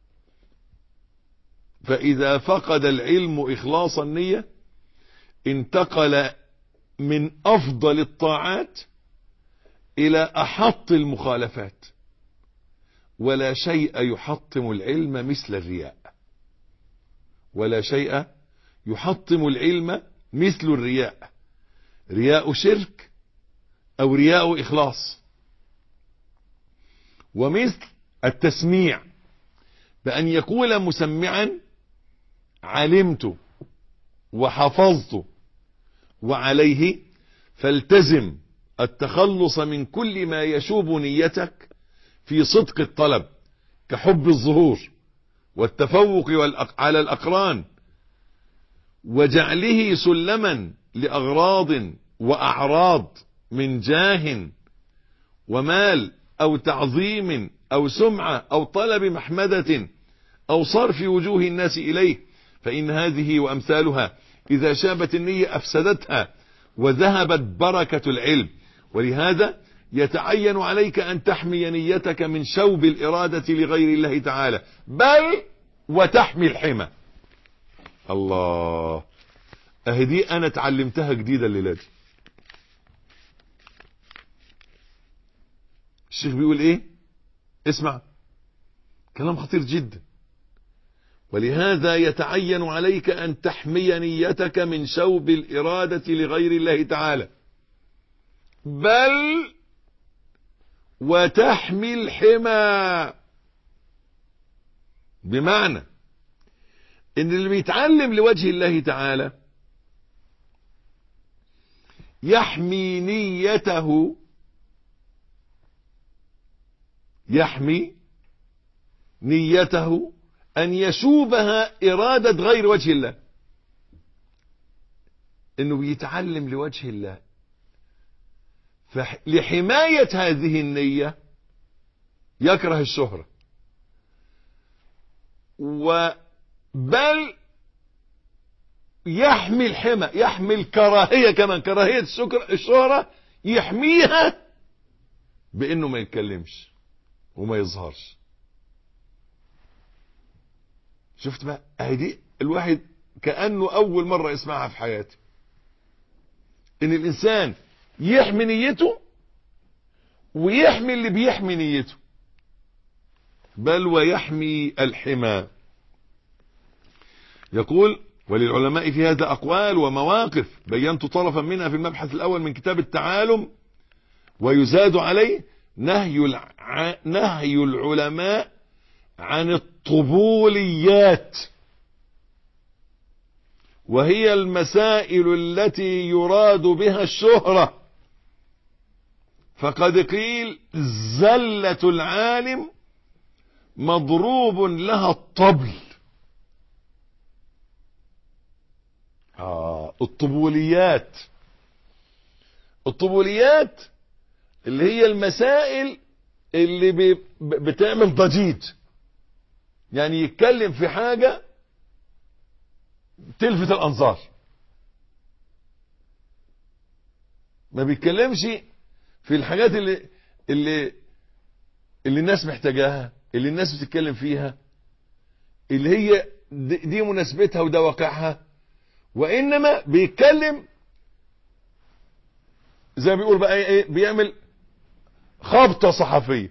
فإذا فقد العلم إخلاص النية انتقل من أفضل الطاعات إلى أحط المخالفات، ولا شيء يحطم العلم مثل الرياء، ولا شيء يحطم العلم مثل الرياء، رياء شرك أو رياء إخلاص. ومثل التسميع، بأن يقول مسمعا: علمت وحفظت، وعليه فالتزم التخلص من كل ما يشوب نيتك في صدق الطلب، كحب الظهور والتفوق على الأقران، وجعله سلما لأغراض وأعراض من جاه ومال أو تعظيم أو سمعة أو طلب محمدة أو صرف وجوه الناس إليه، فإن هذه وأمثالها إذا شابت النية أفسدتها وذهبت بركة العلم. ولهذا يتعين عليك أن تحمي نيتك من شوب الإرادة لغير الله تعالى، بل وتحمي الحمى. الله، أهدي أنا تعلمتها جديدة الليلة دي. الشيخ بيقول إيه؟ اسمع كلام خطير جدا. ولهذا يتعين عليك أن تحمي نيتك من شوب الإرادة لغير الله تعالى، بل وتحمي الحمى. بمعنى ان اللي بيتعلم لوجه الله تعالى يحمي نيته، يحمي نيته أن يشوبها إرادة غير وجه الله. إنه بيتعلم لوجه الله، فلحماية هذه النية يكره الشهرة، وبل يحمي الحمى، يحمي الكراهية كمان، كراهية الشهرة يحميها بأنه ما يتكلمش وما يظهرش. شفت بقى؟ اهي دي الواحد كأنه أول مرة يسمعها في حياته، إن الإنسان يحمي نيته ويحمي اللي بيحمي نيته، بل ويحمي الحمى. يقول: وللعلماء في هذا أقوال ومواقف بينت طرفا منها في المبحث الأول من كتاب التعالم، ويزاد عليه نهي الع... نهي العلماء عن الطبوليات، وهي المسائل التي يراد بها الشهرة. فقد قيل: زلة العالم مضروب لها الطبل. آه آه الطبوليات. الطبوليات اللي هي المسائل اللي بي بتعمل ضجيج، يعني يتكلم في حاجة تلفت الأنظار، ما بيتكلمش في الحاجات اللي اللي اللي الناس محتاجاها، اللي الناس بتتكلم فيها، اللي هي دي مناسبتها وده واقعها، وإنما بيتكلم زي ما بيقول بقى ايه، بيعمل خبطة صحفية،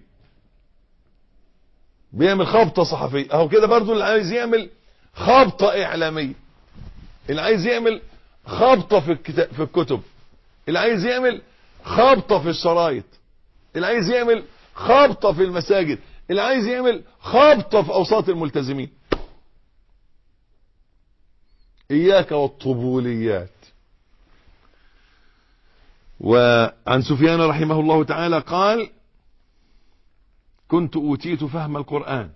بيعمل خبطة صحفية اهو كده. برضو اللي عايز يعمل خبطة اعلامية، اللي عايز يعمل خبطة في الكتاب في الكتب، اللي عايز يعمل خبطة في الشرايط، اللي عايز يعمل خبطة في المساجد، اللي عايز يعمل خبطة في اوساط الملتزمين. اياك والطبوليات. وعن سفيان رحمه الله تعالى قال: كنت أوتيت فهم القرآن،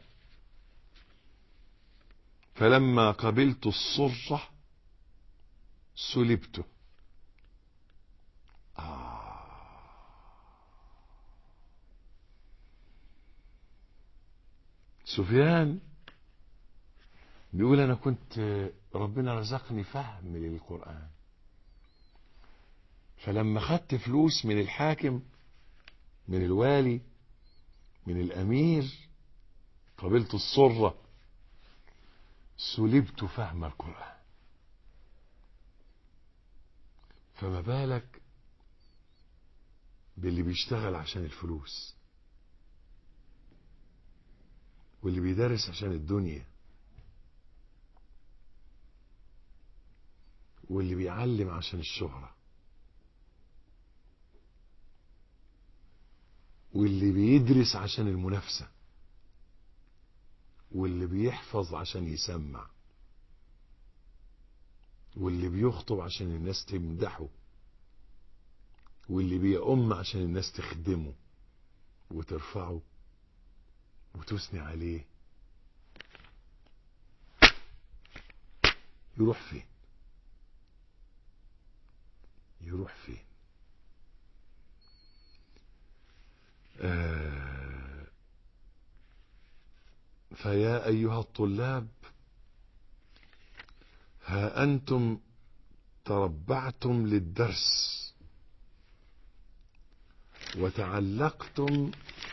فلما قبلت الصرة سلبته. آه. سفيان بيقول أنا كنت ربنا رزقني فهم للقرآن، فلما خدت فلوس من الحاكم، من الوالي، من الأمير، قبلت الصرة، سلبت فهم القرآن. فما بالك باللي بيشتغل عشان الفلوس، واللي بيدرس عشان الدنيا، واللي بيعلم عشان الشهرة، واللي بيدرس عشان المنافسة، واللي بيحفظ عشان يسمع، واللي بيخطب عشان الناس تمدحه، واللي بيأم عشان الناس تخدمه وترفعه وتثني عليه. يروح فين؟ يروح فين؟ آه فيا أيها الطلاب، ها أنتم تربعتم للدرس وتعلقتم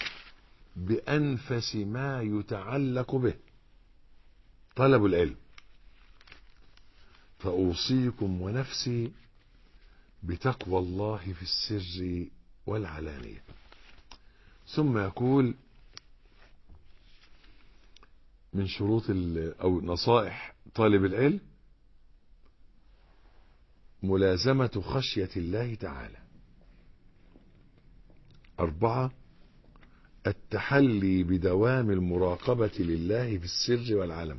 بأنفس ما يتعلق به، طلب العلم، فأوصيكم ونفسي بتقوى الله في السر والعلانية. ثم يقول من شروط أو نصائح طالب العلم: ملازمة خشية الله تعالى. أربعة: التحلي بدوام المراقبة لله في السر والعلم.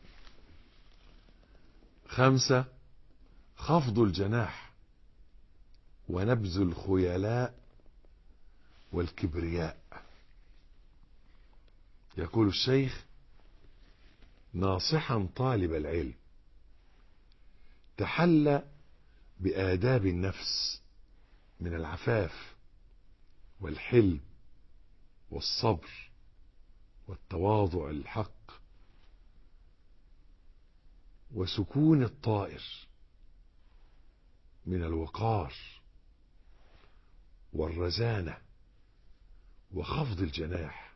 خمسة: خفض الجناح ونبذ الخيلاء والكبرياء. يقول الشيخ ناصحا طالب العلم: تحلى بآداب النفس من العفاف والحلم والصبر والتواضع الحق وسكون الطائر، من الوقار والرزانة وخفض الجناح،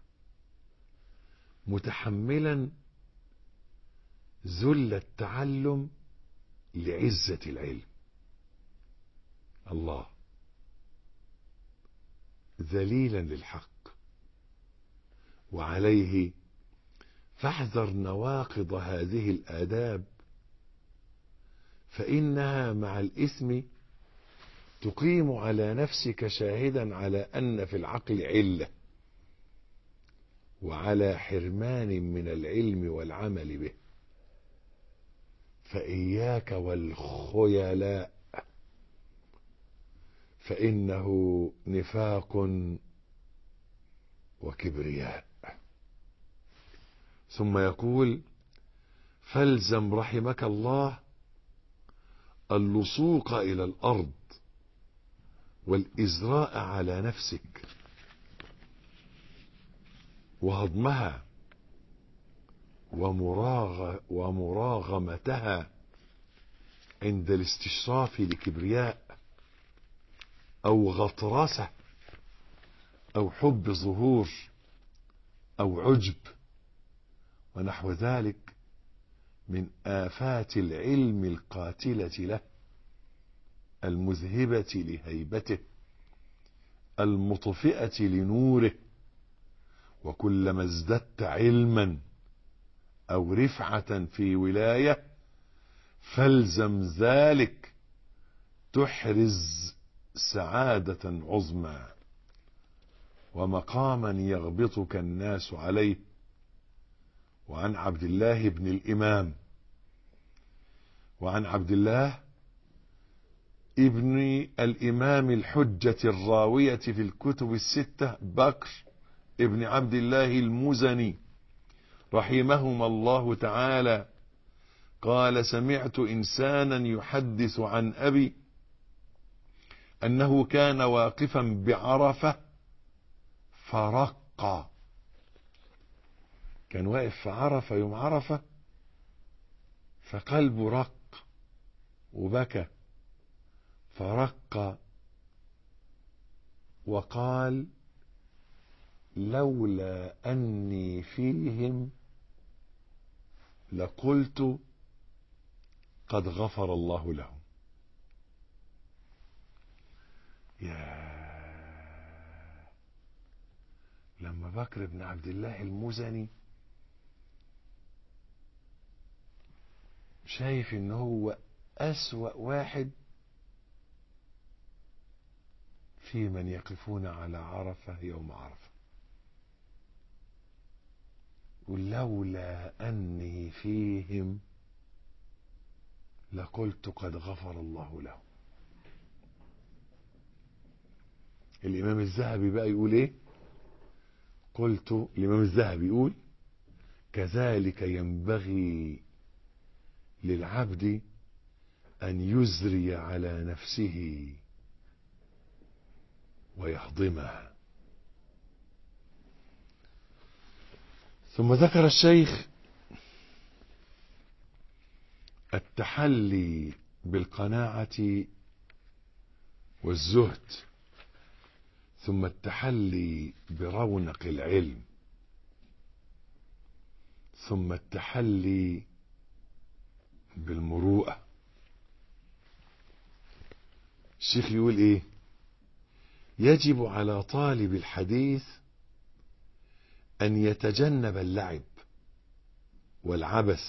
متحملا ذل التعلم لعزة العلم. الله، ذليلا للحق. وعليه فاحذر نواقض هذه الآداب، فإنها مع الإثم تقيم على نفسك شاهدا على أن في العقل علة، وعلى حرمان من العلم والعمل به. فإياك والخيلاء، فإنه نفاق وكبرياء. ثم يقول: فالزم رحمك الله اللصوق إلى الأرض والإزراء على نفسك وهضمها ومراغ ومراغمتها عند الاستشراف لكبرياء أو غطرسة أو حب ظهور أو عجب ونحو ذلك من آفات العلم القاتلة له المذهبة لهيبته المطفئة لنوره. وكلما ازددت علما أو رفعة في ولاية فالزم ذلك تحرز سعادة عظمى ومقاما يغبطك الناس عليه. وعن عبد الله بن الإمام وعن عبد الله ابن الإمام الحجة الراوية في الكتب الستة بكر ابن عبد الله المزني رحمهما الله تعالى قال: سمعت إنسانا يحدث عن أبي أنه كان واقفا بعرفة فرق. كان واقف في عرفة يوم عرفة فقلبه رق وبكى فرق وقال: لولا أني فيهم لقلت قد غفر الله لهم. يا لما بكر بن عبد الله المزني شايف ان هو أسوأ واحد في من يقفون على عرفة يوم عرفة، ولولا أني فيهم لقلت قد غفر الله لهم. الإمام الذهبي بقى يقول ايه؟ قلت الإمام الذهبي يقول: كذلك ينبغي للعبد أن يزري على نفسه ويهضمها. ثم ذكر الشيخ التحلي بالقناعة والزهد، ثم التحلي برونق العلم، ثم التحلي بالمروءة. الشيخ يقول ايه؟ يجب على طالب الحديث أن يتجنب اللعب والعبث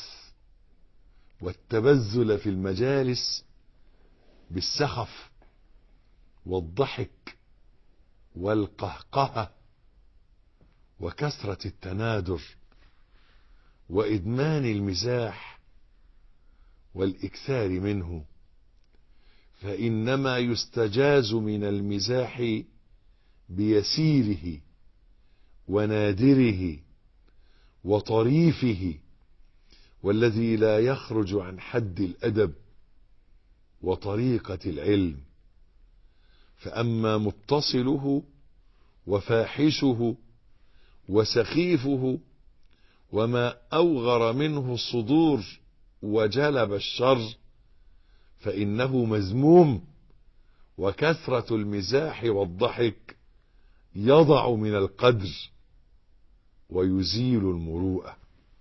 والتبذل في المجالس بالسخف والضحك والقهقهة وكثرة التنادر وإدمان المزاح والإكثار منه، فإنما يستجاز من المزاح بيسيره ونادره وطريفه، والذي لا يخرج عن حد الأدب وطريقة العلم. فأما متصله وفاحشه وسخيفه وما أوغر منه الصدور وجلب الشر فإنه مذموم، وكثرة المزاح والضحك يضع من القدر ويزيل المروءة.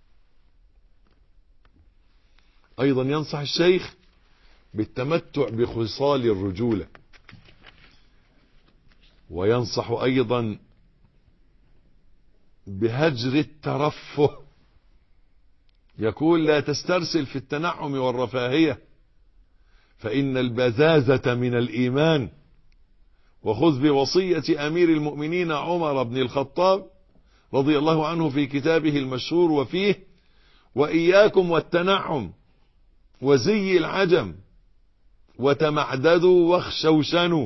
أيضا ينصح الشيخ بالتمتع بخصال الرجولة، وينصح أيضا بهجر الترفه. يقول: لا تسترسل في التنعم والرفاهية فإن البذاذة من الإيمان، وخذ بوصية أمير المؤمنين عمر بن الخطاب رضي الله عنه في كتابه المشهور وفيه: وإياكم والتنعم وزي العجم وتمعددوا واخشوشنوا.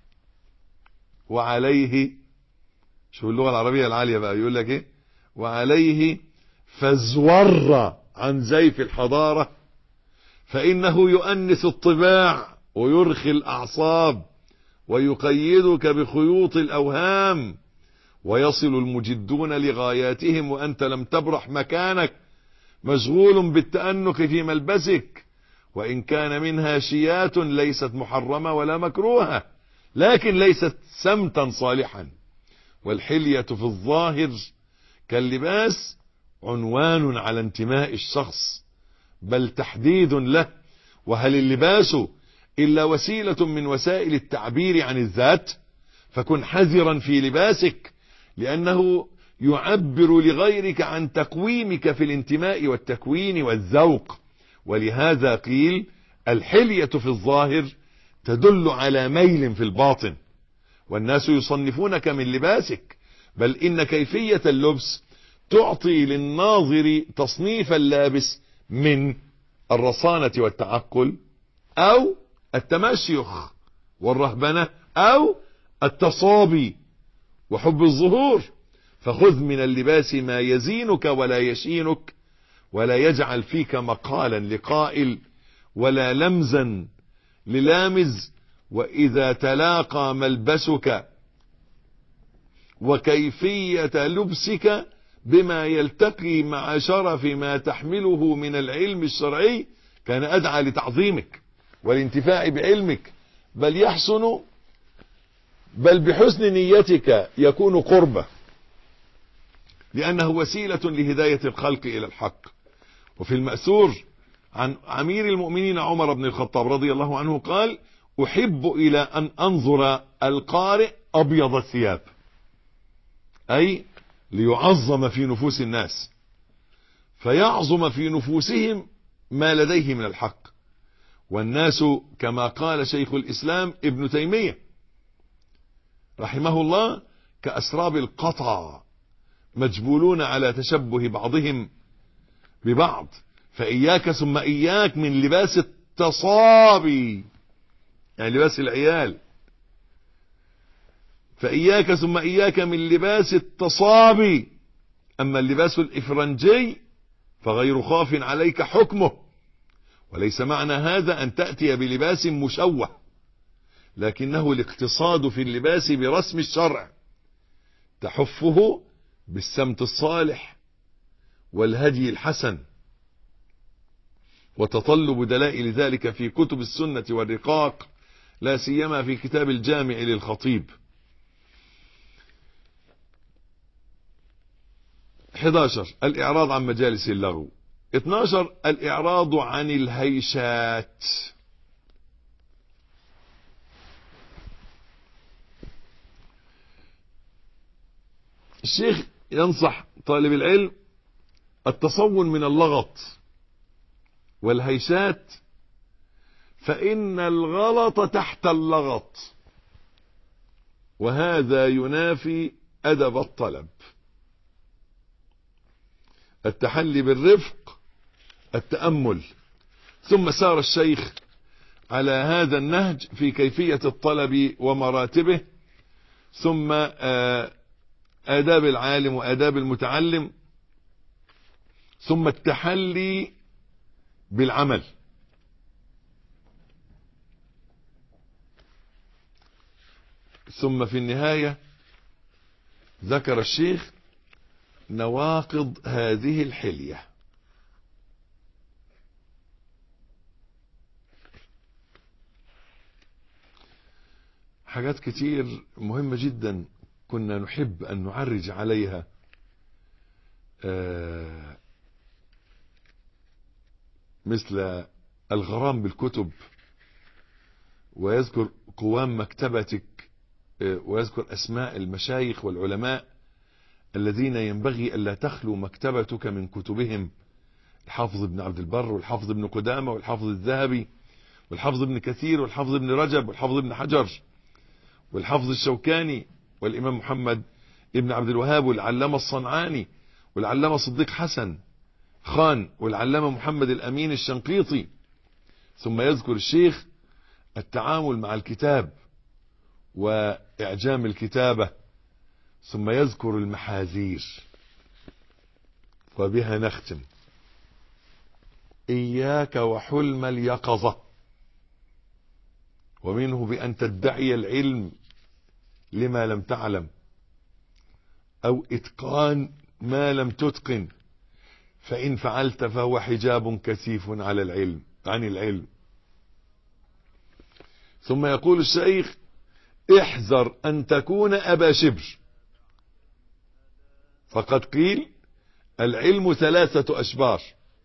وعليه، شو اللغة العربية العالية بقى، يقول لك ايه؟ وعليه فازور عن زيف الحضارة فإنه يؤنس الطباع ويرخي الأعصاب ويقيدك بخيوط الأوهام، ويصل المجدون لغاياتهم وأنت لم تبرح مكانك مشغول بالتأنك في ملبسك، وإن كان منها شيات ليست محرمة ولا مكروهة لكن ليست سمتا صالحا. والحلية في الظاهر كاللباس عنوان على انتماء الشخص بل تحديد له، وهل اللباس إلا وسيلة من وسائل التعبير عن الذات؟ فكن حذرا في لباسك لأنه يعبر لغيرك عن تقويمك في الانتماء والتكوين والذوق. ولهذا قيل الحلية في الظاهر تدل على ميل في الباطن. والناس يصنفونك من لباسك، بل إن كيفية اللبس تعطي للناظر تصنيف اللابس من الرصانة والتعقل أو التمشيخ والرهبنة أو التصابي وحب الظهور. فخذ من اللباس ما يزينك ولا يشينك، ولا يجعل فيك مقالا لقائل ولا لمزا للامز. وإذا تلاقى ملبسك وكيفية لبسك بما يلتقي مع شرف ما تحمله من العلم الشرعي كان أدعى لتعظيمك والانتفاع بعلمك، بل يحسن بل بحسن نيتك يكون قربة، لأنه وسيلة لهداية الخلق إلى الحق. وفي المأثور عن أمير المؤمنين عمر بن الخطاب رضي الله عنه قال: أحب إلى أن أنظر القارئ أبيض الثياب، أي ليعظم في نفوس الناس فيعظم في نفوسهم ما لديه من الحق. والناس كما قال شيخ الإسلام ابن تيمية رحمه الله كأسراب القطع مجبولون على تشبه بعضهم ببعض، فإياك ثم إياك من لباس التصابي، يعني لباس العيال، فإياك ثم إياك من لباس التصابي. أما اللباس الإفرنجي فغير خاف عليك حكمه، وليس معنى هذا أن تأتي بلباس مشوه، لكنه الاقتصاد في اللباس برسم الشرع تحفه بالسمت الصالح والهدي الحسن، وتطلب دلائل ذلك في كتب السنة والرقاق، لا سيما في كتاب الجامع للخطيب. احد عشر الإعراض عن مجالس اللغو. اثني عشر الإعراض عن الهيشات. الشيخ ينصح طالب العلم التصون من اللغط والهيشات، فإن الغلط تحت اللغط، وهذا ينافي أدب الطلب. التحلي بالرفق، التأمل. ثم سار الشيخ على هذا النهج في كيفية الطلب ومراتبه، ثم آداب العالم وآداب المتعلم، ثم التحلي بالعمل. ثم في النهاية ذكر الشيخ نواقض هذه الحلية. حاجات كتير مهمة جدا كنا نحب أن نعرج عليها، آه مثل الغرام بالكتب، ويذكر قوام مكتبتك، آه ويذكر أسماء المشايخ والعلماء الذين ينبغي ألا تخلو مكتبتك من كتبهم: الحافظ ابن عبد البر، والحافظ ابن قدامة، والحافظ الذهبي، والحافظ ابن كثير، والحافظ ابن رجب، والحافظ ابن حجر، والحافظ الشوكاني، والإمام محمد ابن عبد الوهاب، والعلامة الصنعاني، والعلامة صديق حسن خان، والعلامة محمد الأمين الشنقيطي. ثم يذكر الشيخ التعامل مع الكتاب وإعجام الكتابة، ثم يذكر المحاذير. وبها نختم. إياك وحلم اليقظة، ومنه بأن تدعي العلم لما لم تعلم، أو إتقان ما لم تتقن، فإن فعلت فهو حجاب كثيف على العلم عن العلم. ثم يقول الشيخ: احذر أن تكون أبا شبر، فقد قيل العلم ثلاثة أشبار،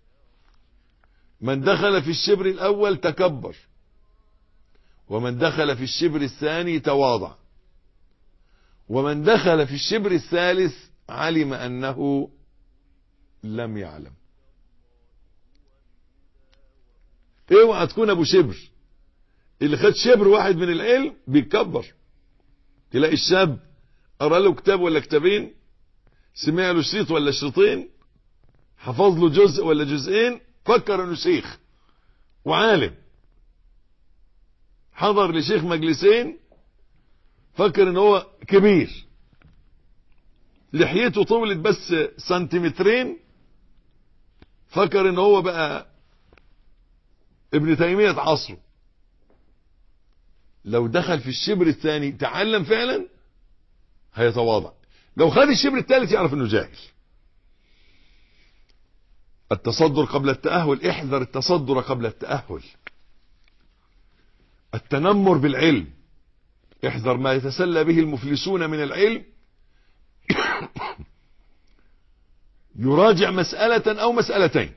من دخل في الشبر الأول تكبر، ومن دخل في الشبر الثاني تواضع، ومن دخل في الشبر الثالث علم أنه لم يعلم. اوعى تكون ابو شبر، اللي خد شبر واحد من العلم بيتكبر. تلاقي الشاب قرأ له كتاب ولا كتابين، سمع له شريط ولا شريطين، حفظ له جزء ولا جزئين، فكر انه شيخ وعالم. حضر لشيخ مجلسين، فكر انه هو كبير. لحيته طولت بس سنتيمترين، فكر انه هو بقى ابن تيمية عصره. لو دخل في الشبر الثاني تعلم فعلا هيتواضع، لو خد الشبر الثالث يعرف انه جاهل. التصدر قبل التأهل، احذر التصدر قبل التأهل. التنمر بالعلم، احذر ما يتسلى به المفلسون من العلم. يراجع مسألة او مسألتين،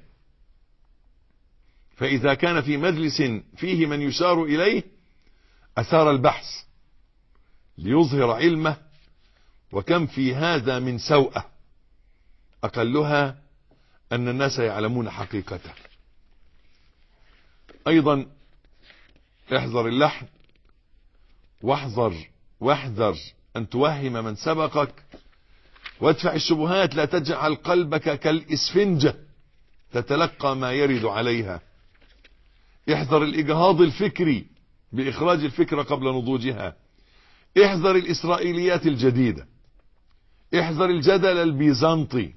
فإذا كان في مجلس فيه من يشار إليه أثار البحث ليظهر علمه، وكم في هذا من سوءة أقلها أن الناس يعلمون حقيقته. أيضا احذر اللحن، واحذر واحذر أن توهم من سبقك، وادفع الشبهات، لا تجعل قلبك كالإسفنجة تتلقى ما يرد عليها. احذر الإجهاض الفكري بإخراج الفكرة قبل نضوجها. احذر الإسرائيليات الجديدة. احذر الجدل البيزنطي.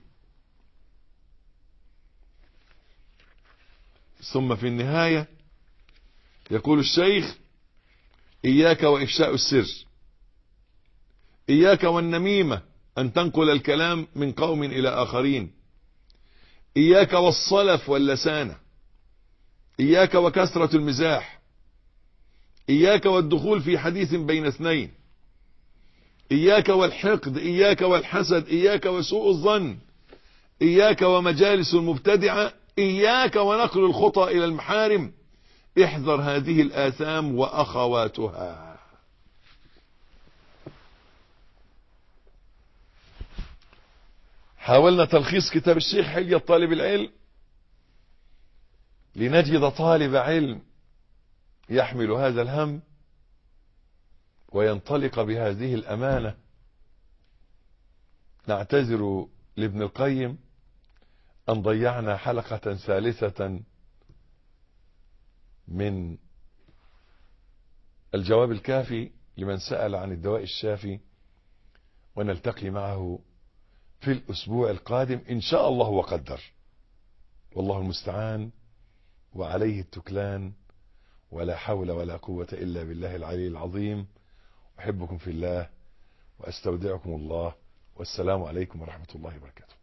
ثم في النهاية يقول الشيخ: إياك وإفشاء السر، إياك والنميمة، أن تنقل الكلام من قوم إلى آخرين، إياك والصلف واللسانة، إياك وكثرة المزاح، إياك والدخول في حديث بين اثنين، إياك والحقد، إياك والحسد، إياك وسوء الظن، إياك ومجالس المبتدعة، إياك ونقل الخطى إلى المحارم. احذر هذه الآثام وأخواتها. حاولنا تلخيص كتاب الشيخ حلية طالب العلم لنجد طالب علم يحمل هذا الهم وينطلق بهذه الأمانة. نعتذر لابن القيم أن ضيعنا حلقة ثالثة من الجواب الكافي لمن سأل عن الدواء الشافي، ونلتقي معه في الأسبوع القادم إن شاء الله وقدر، والله المستعان وعليه التكلان، ولا حول ولا قوة إلا بالله العلي العظيم. أحبكم في الله وأستودعكم الله، والسلام عليكم ورحمة الله وبركاته.